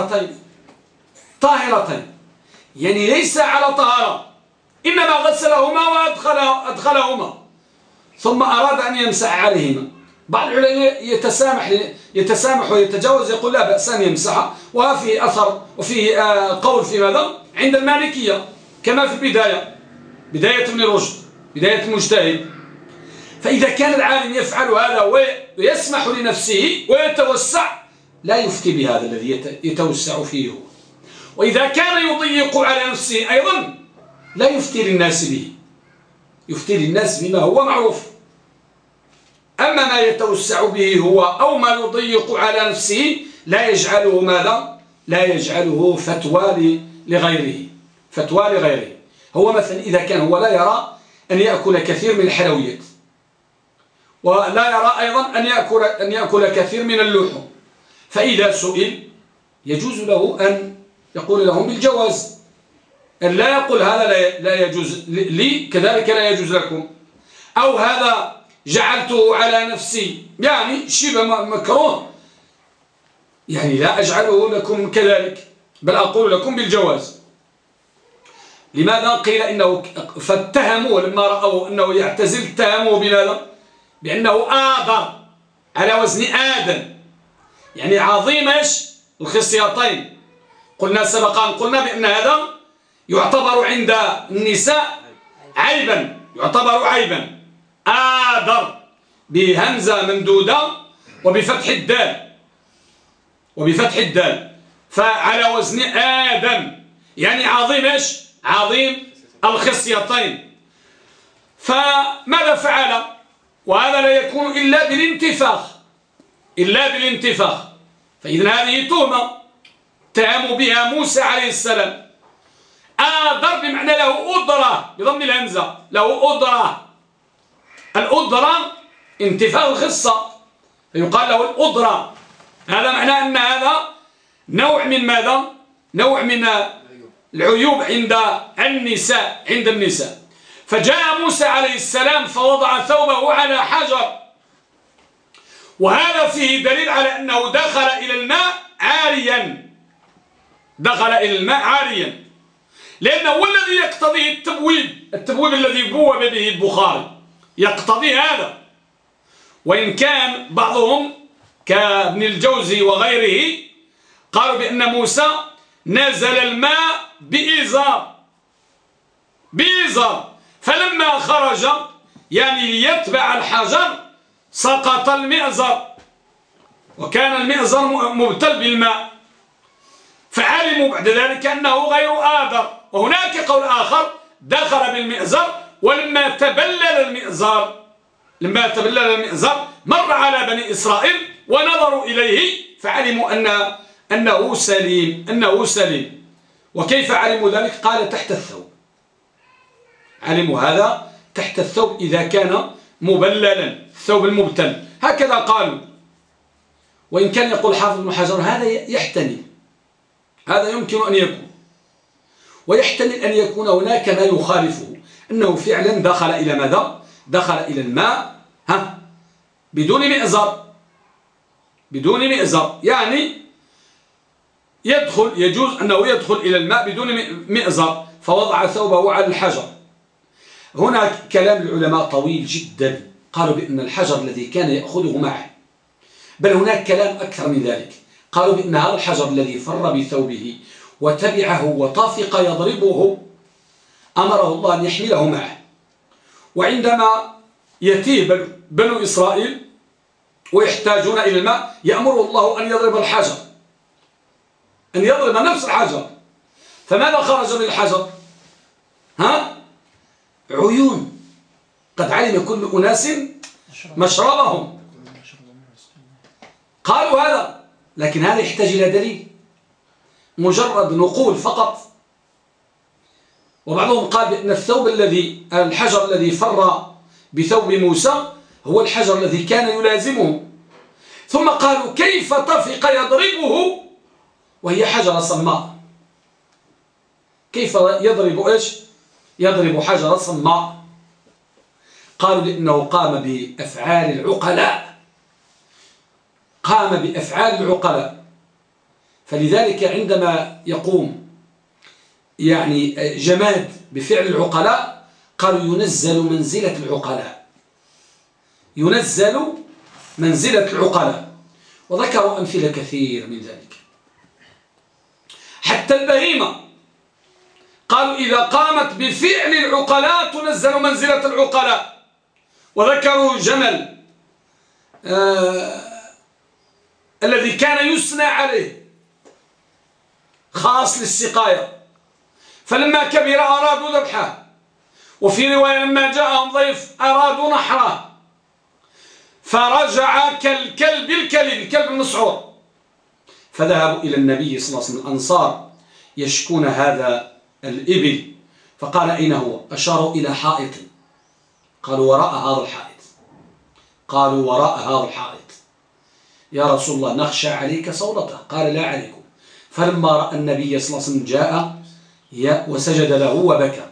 طاهرتين يعني ليس على طهارة، إنما غسلهما وأدخلهما ثم أراد أن يمسح عليهما، بعض العلماء يتسامح ويتجاوز، يقول لا بأس أن يمسح، وفيه أثر وفيه قول في ماذا؟ عند المالكية كما في بداية ابن رشد، بداية المجتهد. فإذا كان العالم يفعل هذا ويسمح لنفسه ويتوسع لا يفتي بهذا الذي يتوسع فيه هو، وإذا كان يضيق على نفسه أيضا لا يفتي للناس به، يفتي للناس بما هو معروف. أما ما يتوسع به هو أو ما يضيق على نفسه لا يجعله ماذا؟ لا يجعله فتوى لغيره. هو مثلا إذا كان هو لا يرى أن يأكل كثير من الحلويات، ولا يرى أيضا أن يأكل كثير من اللحوم، فإذا سئل يجوز له أن يقول لهم بالجواز، أن لا يقول هذا لا يجوز لي كذلك لا يجوز لكم، أو هذا جعلته على نفسي يعني شبه مكروه يعني لا أجعله لكم كذلك، بل أقول لكم بالجواز. لماذا؟ قيل إنه فاتهموا لما رأوا أنه يعتزل، اتهموا بماذا؟ بأنه آذر على وزن آدم، يعني عظيم الخصيتين. قلنا سبقا بأن هذا يعتبر عند النساء عيبا، يعتبر عيبا. آذر بهمزة ممدودة وبفتح الدال فعلى وزن آدم يعني عظيم عظيم الخصيتين. فماذا فعل؟ وهذا لا يكون إلا بالانتفاخ. فإذن هذه تهمة اتهموا بها موسى عليه السلام. آذر بمعنى له أدرة بضم الهمزة، له أدرة. الأدرة انتفاخ الخصة فيقال له الأدرة، هذا معناه أن هذا نوع من ماذا؟ نوع من العيوب عند النساء. فجاء موسى عليه السلام فوضع ثوبه على حجر، وهذا فيه دليل على أنه دخل إلى الماء عاريا، دخل إلى الماء عاريا، لأنه هو الذي يقتضيه التبويب الذي بوب به البخاري يقتضي هذا. وإن كان بعضهم كابن الجوزي وغيره قالوا بأن موسى نزل الماء بإزار، فلما خرج يعني ليتبع الحجر سقط المئزر، وكان المئزر مبتل بالماء، فعلموا بعد ذلك أنه غير آذر. وهناك قول آخر دخل بالمئزر، ولما تبلل المئزر مر على بني إسرائيل ونظروا إليه فعلموا أنه سليم. وكيف علموا ذلك؟ قال تحت الثوب، علموا هذا تحت الثوب إذا كان مبللا، الثوب المبتل، هكذا قالوا. وإن كان يقول حافظ بن حجر هذا يحتمل، هذا يمكن أن يكون، ويحتمل أن يكون هناك ما يخالفه، أنه فعلا دخل إلى ماذا؟ دخل إلى الماء بدون مئزر، يعني يجوز أنه يدخل إلى الماء بدون مئزر، فوضع ثوبه على الحجر. هنا كلام العلماء طويل جدا، قالوا بأن الحجر الذي كان يأخذه معه، بل هناك كلام أكثر من ذلك، قالوا بأن هذا الحجر الذي فر بثوبه وتبعه وطافق يضربه أمره الله أن يحمله معه، وعندما يتيه بنو إسرائيل ويحتاجون إلى الماء يأمر الله أن يضرب الحجر، أن يضرب نفس الحجر. فماذا خرج من الحجر؟ عيون، قد علم كل أناس مشربهم، قالوا هذا، لكن هذا يحتاج إلى دليل، مجرد نقول فقط. وبعضهم قال بأن الحجر الذي فر بثوب موسى هو الحجر الذي كان يلازمه، ثم قالوا كيف طفق يضربه وهي حجرة صماء؟ كيف يضرب يضرب حجرة صماء؟ قالوا لأنه قام بأفعال العقلاء، فلذلك عندما يقوم يعني جماد بفعل العقلاء قالوا ينزل منزلة العقلاء، وذكروا أمثلة كثير من ذلك. حتى البهيمة قالوا إذا قامت بفعل العقلاء تنزل منزلة العقلاء، وذكروا جمل الذي كان يسنى عليه خاص للسقاية، فلما كبر أرادوا ذبحه، وفي رواية لما جاءهم ضيف أرادوا نحره، فرجع الكلب المسعور، فذهبوا إلى النبي صلى الله عليه وسلم الأنصار يشكون هذا الإبل، فقال أين هو؟ أشاروا إلى حائط، قالوا وراء هذا الحائط. يا رسول الله نخشى عليك صولته، قال لا عليكم. فلما رأى النبي صلى الله عليه وسلم جاء وسجد له وبكى،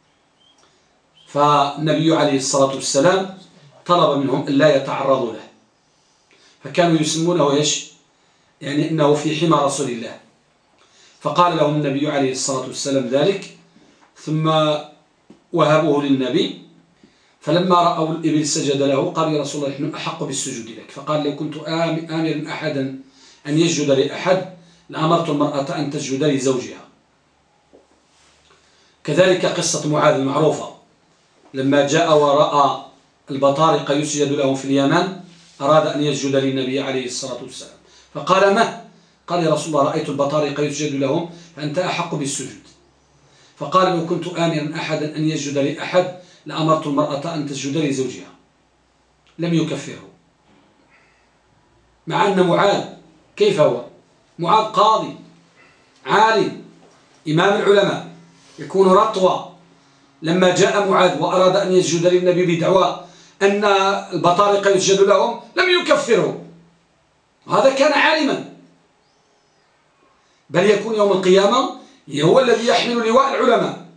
فالنبي عليه الصلاة والسلام طلب منهم ألا يتعرضوا له، فكانوا يسمونه يعني إنه في حمى رسول الله، فقال لهم النبي عليه الصلاة والسلام ذلك، ثم وهبوه للنبي. فلما رأوا الإبل سجد له، قال يا رسول الله نحن أحق بالسجود لك، فقال لو كنت آمرا أحدا أن يسجد لأحد لأمرت المرأة أن تسجد لزوجها. كذلك قصة معاذ المعروفة، لما جاء ورأى البطارقة يسجد لهم في اليمن أراد أن يسجد للنبي عليه الصلاة والسلام، فقال ما؟ قال يا رسول الله رأيت البطارقة يسجد لهم فأنت أحق بالسجود. فقال لو كنت آمرا أحدا أن يسجد لأحد لأمرت المرأة أن تسجد لزوجها، لم يكفره، مع أن معاذ كيف هو؟ معاذ قاضي عالم إمام العلماء يكون رطوة، لما جاء معاذ وأراد أن يسجد للنبي بدعوى أن البطارقة يسجد لهم لم يكفره، وهذا كان عالما، بل يكون يوم القيامة هو الذي يحمل لواء العلماء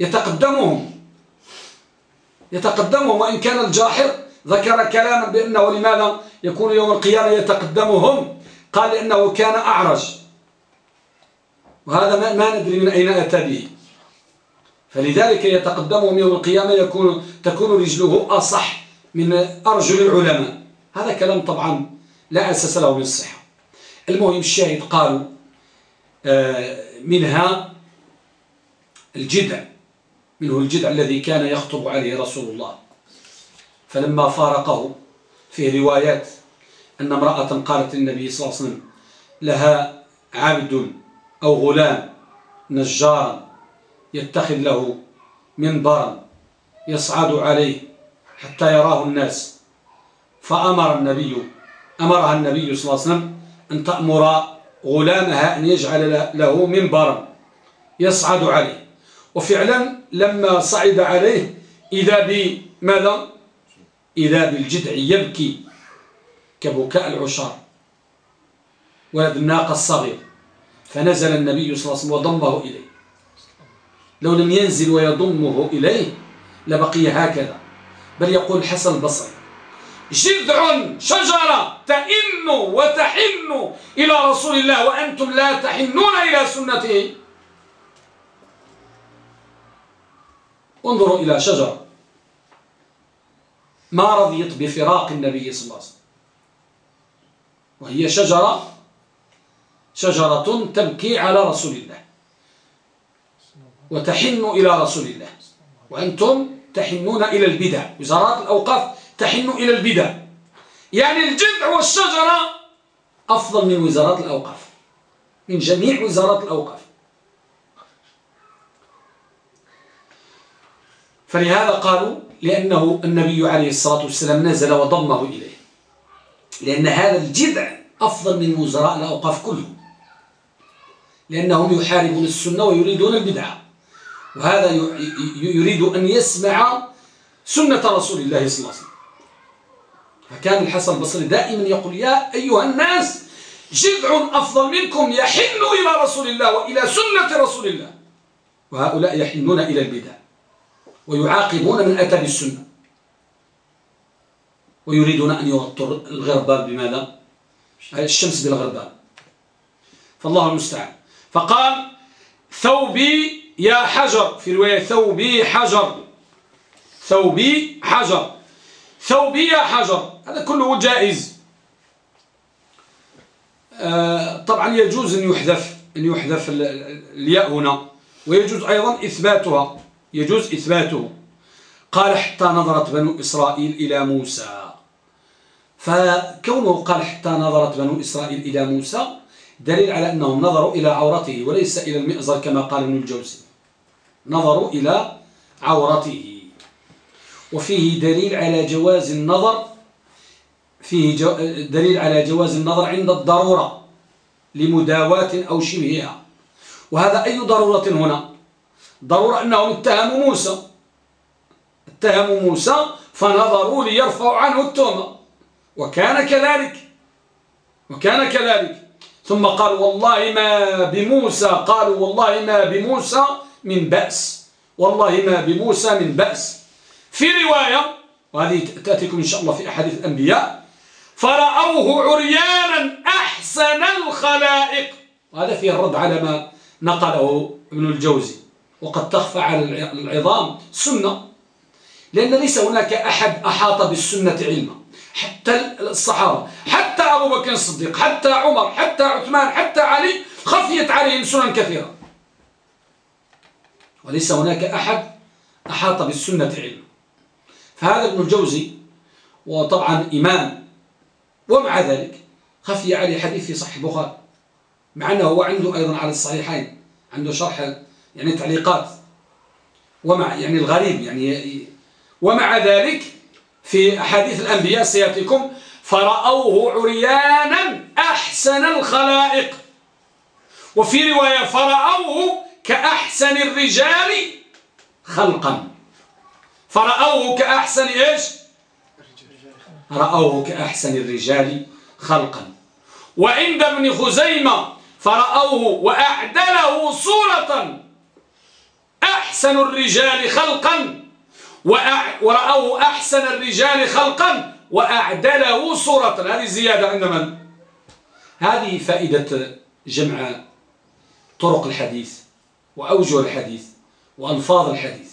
يتقدمهم، وإن كان الجاحر ذكر كلاما بأنه لماذا يكون يوم القيامة يتقدمهم، قال لأنه كان أعرج، وهذا ما ندري من أين أتى به، فلذلك يتقدمهم يوم القيامة تكون رجله أصح من أرجل العلماء. هذا كلام طبعا لا أساس له من الصحة. المهم الشاهد قالوا منها منه الجدع الذي كان يخطب عليه رسول الله، فلما فارقه في روايات أن امرأة قالت للنبي صلى الله عليه وسلم لها عبد أو غلام نجارا يتخذ له منبرا يصعد عليه حتى يراه الناس، فأمرها النبي صلى الله عليه وسلم أن تأمر غلامها أن يجعل له منبرا يصعد عليه، وفعلا لما صعد عليه إذا بالجدع يبكي كبكاء العشار ولد الناقة الصغير، فنزل النبي صلى الله عليه وسلم وضمه إليه. لو لم ينزل ويضمه إليه لبقي هكذا. بل يقول الحسن البصري جذع شجرة تئن وتحن إلى رسول الله وأنتم لا تحنون إلى سنته. انظروا إلى شجرة ما رضيت بفراق النبي صلى الله عليه وسلم، وهي شجرة تبكي على رسول الله وتحن إلى رسول الله، وأنتم تحنون إلى البدع. وزارات الأوقاف تحن إلى البدع، يعني الجذع والشجرة أفضل من وزارات الأوقاف، من جميع وزارات الأوقاف. فلهذا قالوا لأنه النبي عليه الصلاة والسلام نزل وضمه إليه، لأن هذا الجذع أفضل من وزراء الأوقاف كلهم، لأنهم يحاربون السنة ويريدون البدعة، وهذا يريد أن يسمع سنة رسول الله صلى الله عليه وسلم. فكان الحسن البصري دائما يقول يا أيها الناس جذع أفضل منكم يحن إلى رسول الله وإلى سنة رسول الله، وهؤلاء يحنون إلى البدع ويعاقبون من أتى بالسنة، ويريدون أن يغطوا الغربال بماذا؟ الشمس بالغربال، فالله المستعان. فقال ثوبي يا حجر، في رواية ثوبي حجر، ثوبي حجر، ثوبي يا حجر، هذا كله جائز. طبعا يجوز أن يحذف الياء هنا، ويجوز أيضا إثباتها، يجوز إثباته. قال حتى نظرت بنو إسرائيل إلى موسى، فكونه قال حتى نظرت بنو إسرائيل إلى موسى دليل على أنهم نظروا إلى عورته وليس إلى المئزر كما قال ابن الجوزي، نظروا إلى عورته. وفيه دليل على جواز النظر، دليل على جواز النظر عند الضرورة لمداواة أو شبهها. وهذا أي ضرورة هنا؟ ضرورة أنهم اتهموا موسى فنظروا ليرفعوا عنه التهمة، وكان كذلك. ثم قالوا والله ما بموسى من بأس، والله ما بموسى من بأس. في رواية وهذه تأتيكم إن شاء الله في أحاديث الأنبياء فرأوه عريانا أحسن الخلائق، وهذا فيه الرد على ما نقله ابن الجوزي. وقد تخفى على العظام سنة، لأن ليس هناك أحد أحاط بالسنة علما، حتى الصحابة، حتى أبو بكر الصديق، حتى عمر، حتى عثمان، حتى علي خفيت عليهم سنن كثيرة، وليس هناك أحد أحاط بالسنة علما. فهذا ابن الجوزي وطبعا إمام، ومع ذلك خفي عليه حديث في صحيح البخاري، مع أنه هو عنده أيضا على الصحيحين عنده شرح يعني تعليقات، يعني الغريب يعني. ومع ذلك في أحاديث الأنبياء سيأتيكم فرأوه عريانا أحسن الخلائق، وفي رواية فرأوه كأحسن الرجال خلقا. فرأوه كأحسن إيش؟ رأوه كأحسن الرجال خلقا. وعند ابن خزيمة فرأوه وأعدله صورة أحسن الرجال خلقا ورأوه أحسن الرجال خلقا وأعدله صورة. هذه زيادة عند من؟ هذه فائدة جمع طرق الحديث وأوجه الحديث وألفاظ الحديث.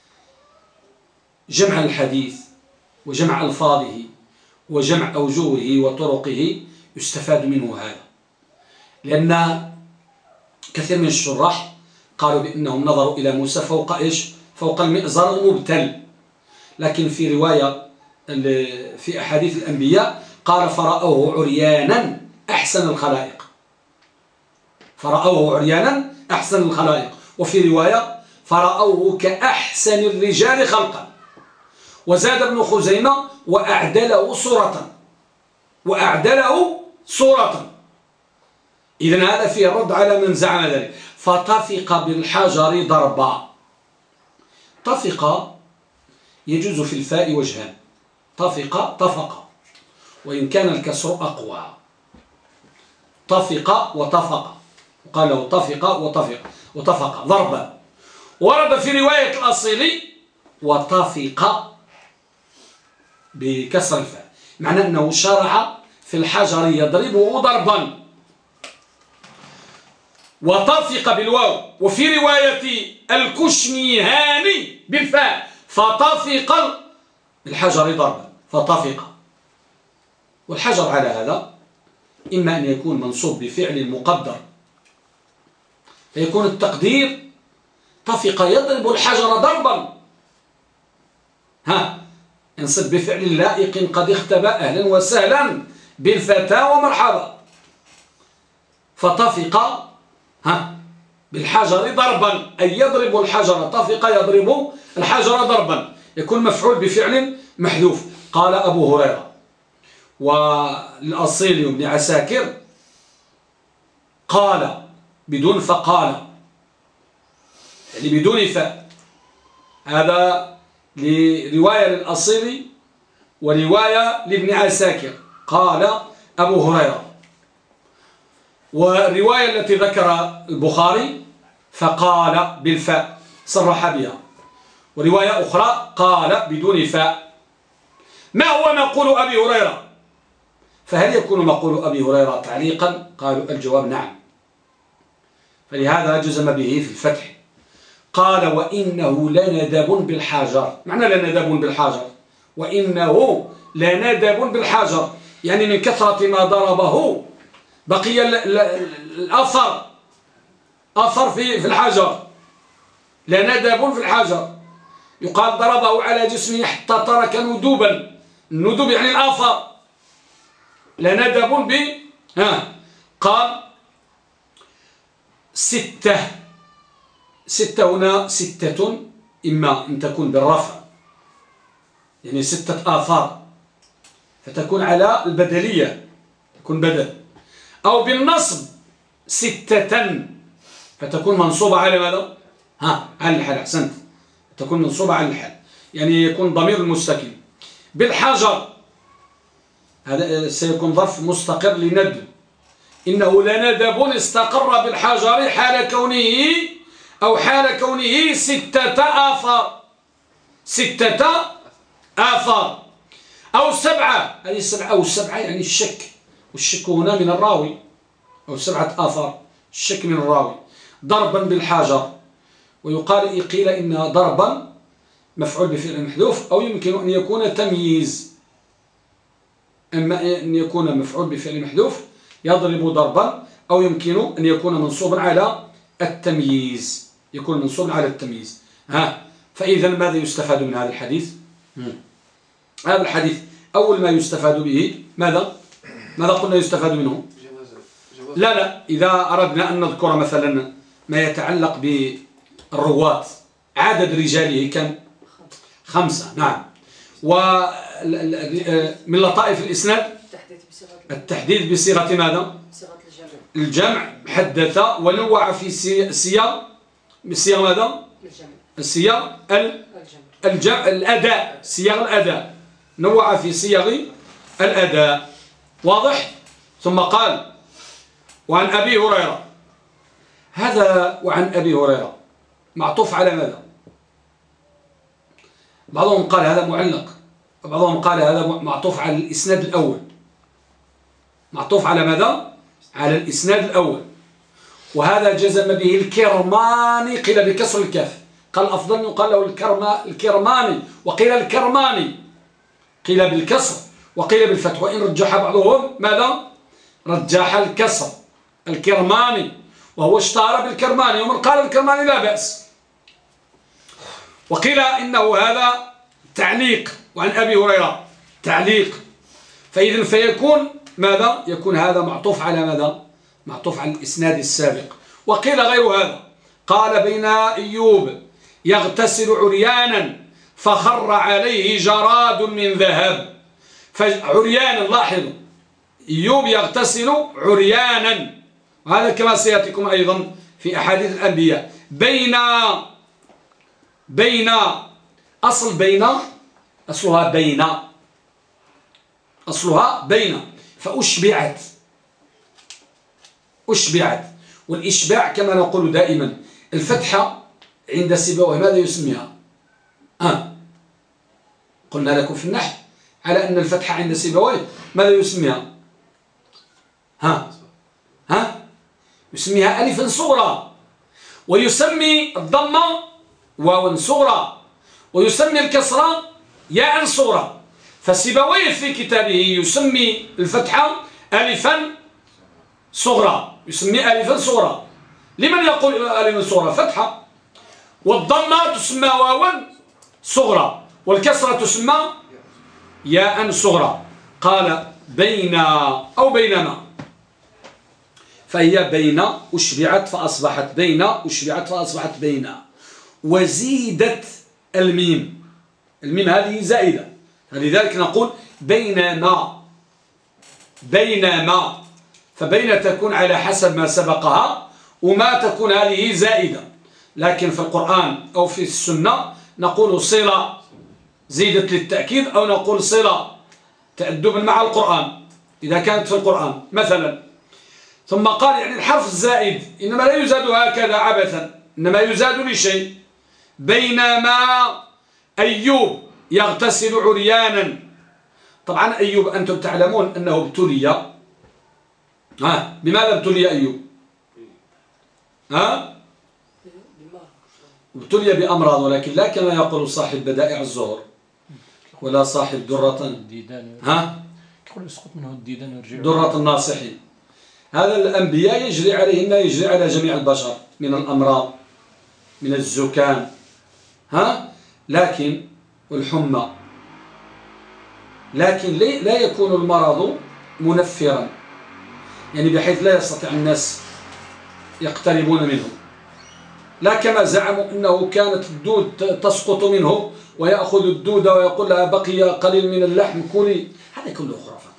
جمع الحديث وجمع ألفاظه وجمع أوجهه وطرقه يستفاد منه هذا، لأن كثير من الشراح قالوا بأنهم نظروا إلى موسى فوق إيش؟ فوق المئزر المبتل، لكن في رواية في أحاديث الأنبياء قال فرأوه عريانا أحسن الخلائق، فرأوه عريانا أحسن الخلائق، وفي رواية فرأوه كأحسن الرجال خلقا. وزاد ابن خزيمة وأعدله صورة، وأعدله صورة. إذن هذا فيه الرد على من زعم ذلك. فطفق بالحجر ضربا. طفق يجوز في الفاء وجهان، طفق، وإن كان الكسر أقوى. طفق وطفق، قال له طفق وطفق ضربا. ورد في رواية الأصيلي وطفق بكسر الفاء، معنى أنه شرع في الحجر يضربه ضربا. وطفق بالواو. وفي رواية الكشميهاني بالفاء فطفق بالحجر ضربا، فطفق. والحجر على هذا إما أن يكون منصوب بفعل مقدر فيكون التقدير طفق يضرب الحجر ضربا، انصب بفعل لائق قد اختبأ أهلا وسهلا بالفتى ومرحبا. فطفق بالحجر ضربا، أي يضرب الحجر. طفق يضرب الحجر ضربا، يكون مفعول بفعل محذوف. قال أبو هريرة والأصيلي بن عساكر قال بدون فقال، يعني بدون فاء. هذا لرواية للأصيلي ورواية لابن عساكر. قال أبو هريرة. والرواية التي ذكر البخاري فقال بالفاء صرح بها، ورواية أخرى قال بدون فاء. ما هو مقول أبي هريرة؟ فهل يكون مقول أبي هريرة تعليقا؟ قالوا الجواب نعم، فلهذا جزم به في الفتح. قال وإنه لندب بالحجر. معنى لندب بالحجر؟ وإنه لندب بالحجر، يعني من كثرة ما ضربه بقي الأثر في الحجر. لندب في الحجر، يقال ضربه على جسمه حتى ترك ندوبا. الندوب يعني الأثر. لندب قال ستة هنا ستة، إما أن تكون بالرفع يعني 6 آثار فتكون على البدلية، تكون بدل، أو بالنصب 6 فتكون منصوبة على ماذا؟ على الحال. أحسنت، تكون منصوبة على الحال، يعني يكون ضمير المستقيم. بالحجر هذا سيكون ظرف مستقر لندب. إنه لندب استقر بالحجر حال كونه أو حال كونه 6 آثار، 6 آثار أو 7. هذه 7 أو 7 يعني الشك، والشك هنا من الراوي. أو 7 آثار، الشك من الراوي. ضربا بالحجر. ويقال قيل إن ضربا مفعول بفعل محذوف، أو يمكن أن يكون تمييز. أما أن يكون مفعول بفعل محذوف يضرب ضربا، أو يمكن أن يكون منصوبا على التمييز، يكون منصوبا على التمييز. فإذا ماذا يستفاد من هذا الحديث؟ هذا الحديث أول ما يستفاد به ماذا قلنا يستفاد منه؟ لا إذا أردنا أن نذكر مثلا ما يتعلق بالرواة عدد رجاله كم؟ 5. نعم. ومن لطائف الإسناد التحديد بصيغة ماذا؟ الجمع. حدث ونوع في صيغ ماذا؟ الصيغ الجمع. الأداء، صيغ الأداء، نوع في صيغ الأداء. واضح؟ ثم قال وعن أبي هريرة. هذا وعن أبي هريرة معطوف على ماذا؟ بعضهم قال هذا معلق، وبعضهم قال هذا معطوف على الإسناد الأول. معطوف على ماذا؟ على الإسناد الأول. وهذا جزم به الكرماني، قيل بكسر الكاف، قال أفضل يقال له الكرماني، وقيل الكرماني، قيل بالكسر وقيل بالفتح، وإن رجح بعضهم ماذا؟ رجح الكسر، الكرماني، وهو اشتهر بالكرماني، ومن قال الكرماني لا بأس. وقيل إنه هذا تعليق، وعن أبي هريرة تعليق، فإذن فيكون ماذا؟ يكون هذا معطوف على ماذا؟ معطوف على الإسناد السابق. وقيل غير هذا، قال بين أيوب يغتسل عريانا فخر عليه جراد من ذهب. فعريانا، لاحظوا، أيوب يغتسل عريانا، وهذا كما سيأتيكم أيضا في أحاديث الأنبياء. بين أصل بين أصلها بين فأشبعت. والإشباع كما نقول دائما الفتحة عند سيبويه ماذا يسميها؟ قلنا لكم في النحو على أن الفتحة عند سيبويه ماذا يسميها؟ يسميها ألفا صغرى، ويسمي الضمة واوا صغرى، ويسمي الكسرة ياء صغرى. فسيبويه في كتابه يسمي الفتحة ألفا صغرى، يسمي ألفا صغرى. لمن يقول ألفا صغرى؟ فتحة. والضمة تسمى واوا صغرى، والكسرة تسمى ياء صغرى. قال بين أو بينما، فهي بين أشبعت فأصبحت بين، أشبعت فأصبحت بين. وزيدت الميم هذه زائدة، لذلك نقول بينما. فبين تكون على حسب ما سبقها، وما تكون هذه زائدة. لكن في القرآن أو في السنة نقول صلة زيدت للتأكيد، أو نقول صلة تأدبا مع القرآن إذا كانت في القرآن مثلا. ثم قال يعني الحرف الزائد إنما لا يزاد هكذا عبثا، إنما يزاد لشيء. بينما أيوب يغتسل عريانا. طبعا أيوب أنتم تعلمون أنه ابتلي. بماذا ابتلي أيوب؟ ابتلي بأمراض، ولكن لا كما يقول صاحب بدائع الزهر ولا صاحب درة يسقط منه الديدان ويرجع درة الناصحين. هذا الأنبياء يجري عليهم ما يجري على جميع البشر من الأمراض، من الزكام، لكن والحمى، لكن لا يكون المرض منفرا، يعني بحيث لا يستطيع الناس يقتربون منه، لا كما زعموا أنه كانت الدود تسقط منه ويأخذ الدود ويقول لها بقي قليل من اللحم كلي. هذا كله خرافات،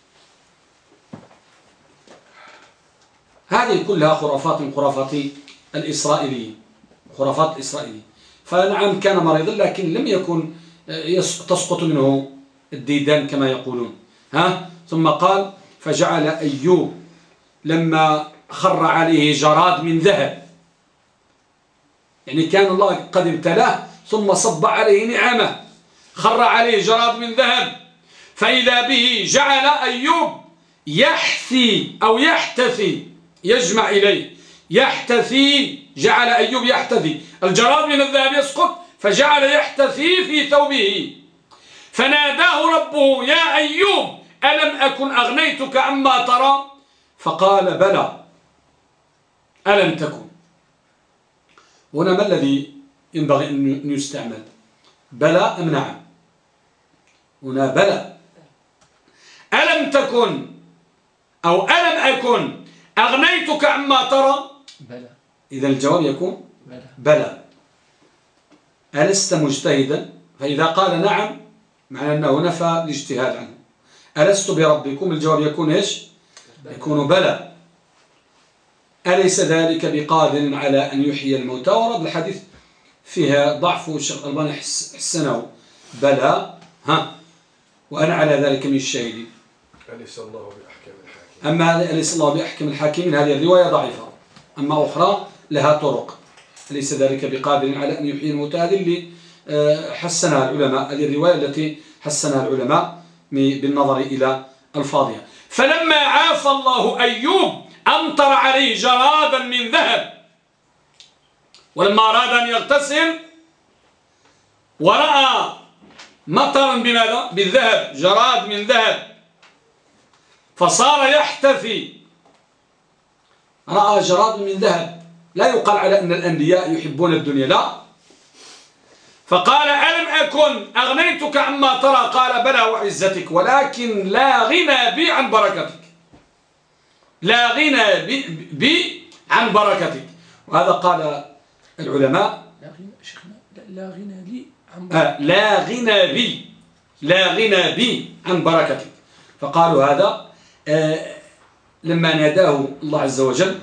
هذه كلها خرافات من خرافات الإسرائيليين، خرافات الإسرائيليين. فنعم كان مريضا لكن لم يكن تسقط منه الديدان كما يقولون. ثم قال فجعل أيوب لما خر عليه جراد من ذهب، يعني كان الله قد ابتلاه ثم صب عليه نعمه، خر عليه جراد من ذهب، فإذا به جعل أيوب يحثي أو يحتثي، يجمع إليه يحتثي، جعل أيوب يحتثي، الجراد من الذهب يسقط فجعل يحتثي في ثوبه، فناداه ربه يا أيوب ألم أكن أغنيتك عما ترى؟ فقال بلى ألم تكن. هنا ما الذي ينبغي أن يستعمل؟ بلى أم نعم؟ هنا بلى. ألم تكن أو ألم أكن أغنيتك عما ترى؟ بلى. إذا الجواب يكون بلى. ألست مجتهدا؟ فإذا قال نعم معنى أنه نفى الاجتهاد عنه. ألست بربكم؟ الجواب يكون إيش؟ يكون بلى. أليس ذلك بقادر على أن يحيي الموتى؟ ورد الحديث فيها ضعف الشيخ الألباني حسنه. بلى وأنا على ذلك من الشاهدين. أليس الله بأحكم الحاكمين؟ أما أليس الله بأحكم الحاكمين هذه الرواية ضعيفة، أما أخرى لها طرق. ليس ذلك بقادر على أن يحيي الموتى، هذه اللي حسنها العلماء، هذه الرواية التي حسنها العلماء بالنظر إلى الفاظها. فلما عافى الله أيوب أمطر عليه جرادا من ذهب، ولما أراد أن يغتسل ورأى مطرا بماذا؟ بالذهب، جراد من ذهب، فصار يحتفي. رأى جراد من ذهب، لا يقال على أن الأنبياء يحبون الدنيا، لا. فقال ألم أكن أغنيتك عما ترى؟ قال بلى وعزتك، ولكن لا غنى بي عن بركتك، لا غنى بي عن بركتك. وهذا قال العلماء لا غنى لي عن لا غنى بي، لا غنى بي عن بركتك. فقالوا هذا لما ناداه الله عز وجل.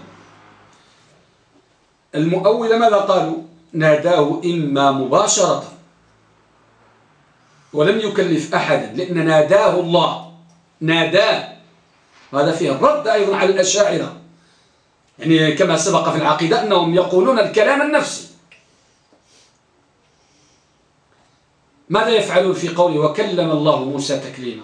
المؤول ماذا قالوا؟ ناداه إما مباشرة ولم يكلف أحدا، لأن ناداه الله، ناداه. وهذا فيه الرد أيضا على الأشاعرة، يعني كما سبق في العقيدة أنهم يقولون الكلام النفسي. ماذا يفعلون في قوله وكلم الله موسى تكليما؟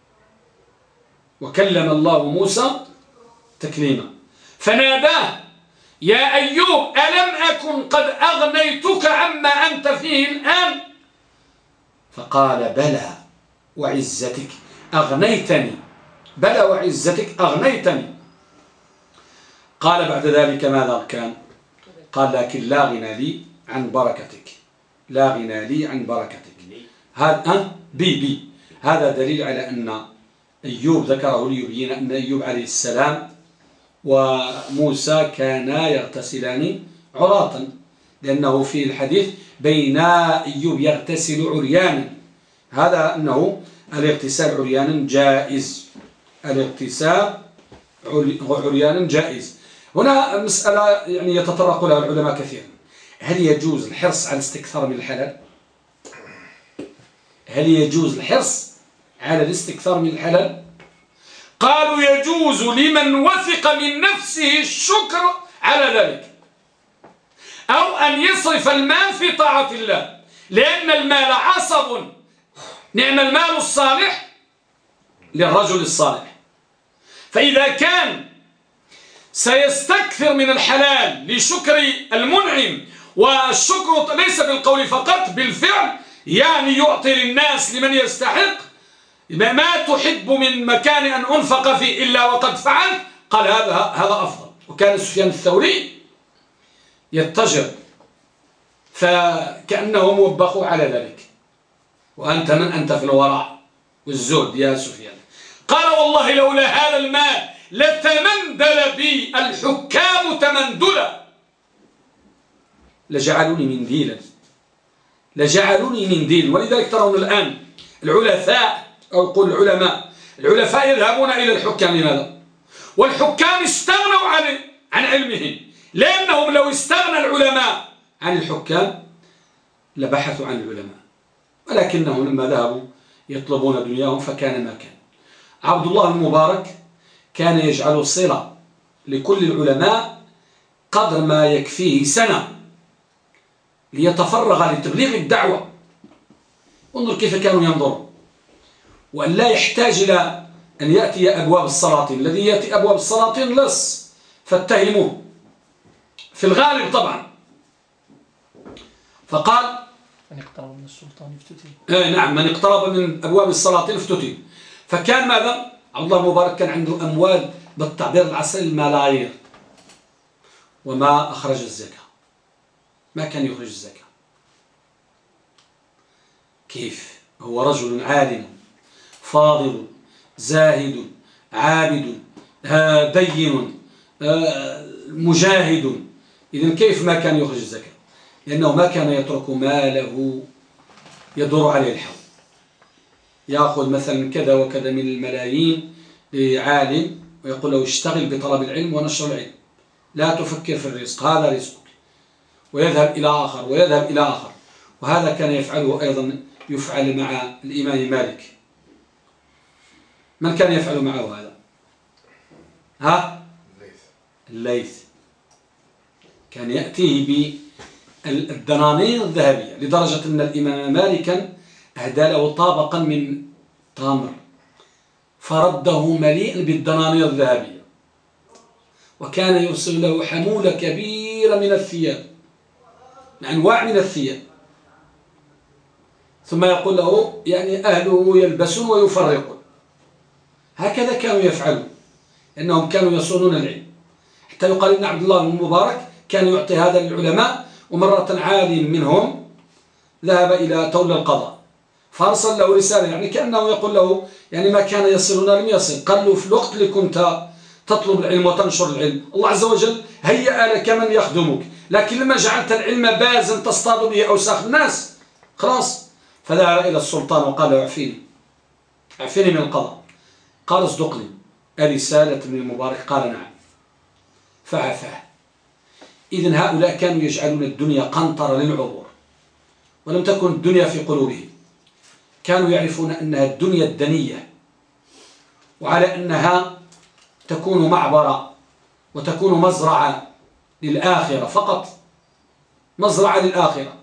وكلم الله موسى تكليما، فناداه يا أيوب ألم أكن قد أغنيتك عما أنت فيه الآن؟ فقال بلى وعزتك أغنيتني، بلى وعزتك أغنيتني. قال بعد ذلك ماذا كان؟ قال لكن لا غنى لي عن بركتك، لا غنى لي عن بركتك. هذا هذا دليل على أن أيوب ذكره ليبين أن أيوب عليه السلام وموسى كانا يغتسلان عراة، لأنه في الحديث بين أيوب يغتسل عريانا، هذا أنه الاغتسال عريانا جائز، الاغتسال عريانا جائز. هنا مسألة يعني يتطرق لها العلماء كثيرا، هل يجوز الحرص على الاستكثار من الحلال؟ هل يجوز الحرص على الاستكثار من الحلال؟ قالوا يجوز لمن وثق من نفسه الشكر على ذلك، أو أن يصرف المال في طاعة الله، لأن المال عصب، نعم المال الصالح للرجل الصالح. فإذا كان سيستكثر من الحلال لشكر المنعم، والشكر ليس بالقول فقط، بالفعل، يعني يعطي للناس لمن يستحق ما تحب من مكان أن أنفق فيه إلا وقد فعلت، قال هذا أفضل. وكان سفيان الثوري يتجر، فكأنه موبخوا على ذلك. وأنت من أنت في الورع والزهد يا سفيان؟ قال والله لولا هذا المال لتمندل بي الحكام تمندلا، لجعلوني منديلا، لجعلوني منديلا. ولذلك ترون الآن العلفاء أو قل العلماء، العلفاء يذهبون إلى الحكام. لماذا؟ والحكام استغنوا عن علمهم، لأنهم لو استغنى العلماء عن الحكام لبحثوا عن العلماء، ولكنهم لما ذهبوا يطلبون دنياهم فكان ما كان. عبد الله المبارك كان يجعل صلة لكل العلماء قدر ما يكفيه سنة ليتفرغ لتبليغ الدعوة. انظر كيف كانوا ينظرون، وأن لا يحتاج إلى أن يأتي أبواب السلاطين. الذي يأتي أبواب السلاطين لص فاتهموه في الغالب طبعا. فقال من اقترب من السلطان افتتن. نعم، من اقترب من أبواب السلاطين افتتن. فكان ماذا؟ عبد الله المبارك كان عنده أموال بالتعبير العصري الملايير، وما أخرج الزكاة، ما كان يخرج الزكاة. كيف؟ هو رجل عالم فاضل زاهد عابد دين مجاهد، إذن كيف ما كان يخرج الزكاة؟ لأنه ما كان يترك ماله يدور عليه الحول، يأخذ مثلا كذا وكذا من الملايين لعالم ويقول له اشتغل بطلب العلم ونشر العلم، لا تفكر في الرزق، هذا رزقك، ويذهب إلى آخر ويذهب إلى آخر. وهذا كان يفعله أيضا، يفعل مع الإمام مالك. من كان يفعل معه هذا؟ ها؟ الليث كان يأتيه بالدنانير الذهبية لدرجة أن الإمام مالكا أهدى له طابقا من تمر فرده مليئا بالدنانير الذهبية، وكان يرسل له حمولة كبيرة من الثياب، أنواع من الثياب، ثم يقول له يعني أهله يلبسون ويفرقون. هكذا كانوا يفعلون، إنهم كانوا يصونون العلم، حتى يقال إن عبد الله بن المبارك كان يعطي هذا للعلماء. ومرة عالم منهم ذهب إلى تولى القضاء فأرسل له رسالة، يعني كأنه يقول له يعني ما كان يصلنا لم يصل. قال له في الوقت اللي كنت تطلب العلم وتنشر العلم الله عز وجل هيأ لك من يخدمك، لكن لما جعلت العلم بازا تصطاد به أوساخ الناس خلاص. فذهب إلى السلطان وقال له اعفيني من القضاء. قال اصدق لي أرسالة ابن المبارك؟ قال نعم. فعفاه. إذن هؤلاء كانوا يجعلون الدنيا قنطرة للعبور، ولم تكن الدنيا في قلوبهم. كانوا يعرفون أنها الدنيا الدنية، وعلى أنها تكون معبرة وتكون مزرعة للآخرة فقط، مزرعة للآخرة.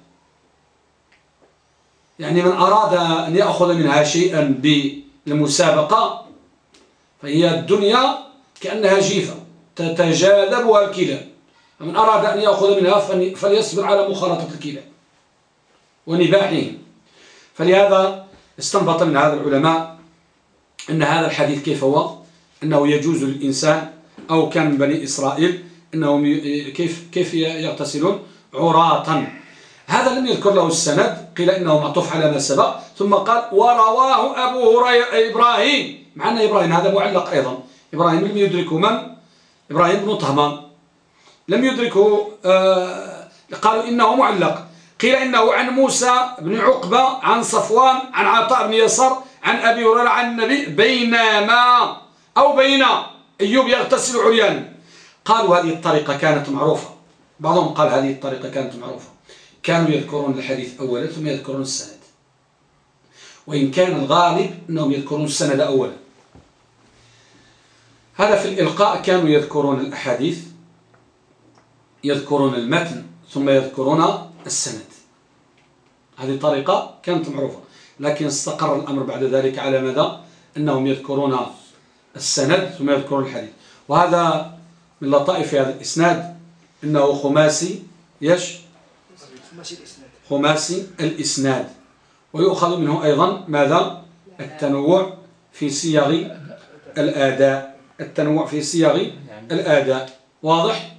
يعني من أراد أن يأخذ منها شيئا بالمسابقة فهي الدنيا كأنها جيفة تتجاذبها الكلاب، فمن أراد أن يأخذ منها فليصبر على مخالطة الكلاب ونباحهم. فلهذا استنبط من هذا العلماء أن هذا الحديث كيف هو؟ أنه يجوز للإنسان أو كان من بني إسرائيل أنهم كيف يغتسلون عراة. هذا لم يذكر له السند، قيل إنه معطوف على ما سبق، ثم قال ورواه أبو هريرة إبراهيم، مع أن إبراهيم هذا معلق أيضا. إبراهيم لم يدركه من؟ إبراهيم بن طهمان لم يدركه، قالوا إنه معلق. قيل إنه عن موسى بن عقبة عن صفوان عن عطاء بن يسار عن أبي هريرة عن النبي بينما أو بين أيوب يغتسل عريانا. قالوا هذه الطريقة كانت معروفة، بعضهم قال هذه الطريقة كانت معروفة. كانوا يذكرون الحديث أولا ثم يذكرون السند، وإن كان الغالب أنهم يذكرون السند أولا. هذا في الإلقاء كانوا يذكرون الأحاديث، يذكرون المتن ثم يذكرون السند. هذه طريقة كانت معروفة، لكن استقر الأمر بعد ذلك على ماذا؟ أنهم يذكرون السند ثم يذكرون الحديث. وهذا من لطائف هذا الإسناد إنه خماسي خماسي الإسناد، ويؤخذ منه أيضا ماذا؟ التنوع في صيغ الآداء، التنوع في صيغ الآداء. واضح؟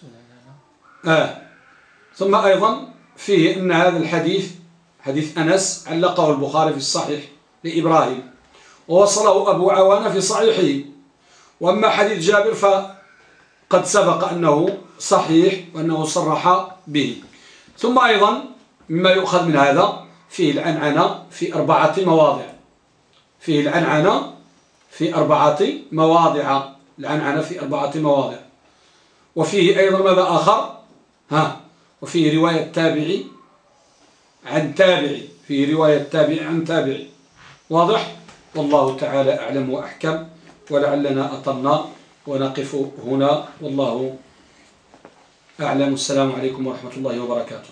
ثم أيضا فيه أن هذا الحديث حديث أنس علقه البخاري في الصحيح لإبراهيم، ووصله أبو عوانة في صحيحه. وأما حديث جابر فقد سبق أنه صحيح وأنه صرح به. ثم أيضا مما يؤخذ من هذا فيه العنعنة في 4 مواضع، فيه العنعنة في 4 مواضع، العنعنة في 4 مواضع. وفيه أيضا ماذا آخر؟ وفيه رواية تابعي عن تابعي، فيه رواية تابعي عن تابعي. واضح؟ والله تعالى أعلم وأحكم، ولعلنا أطلنا ونقف هنا والله أعلم. السلام عليكم ورحمة الله وبركاته.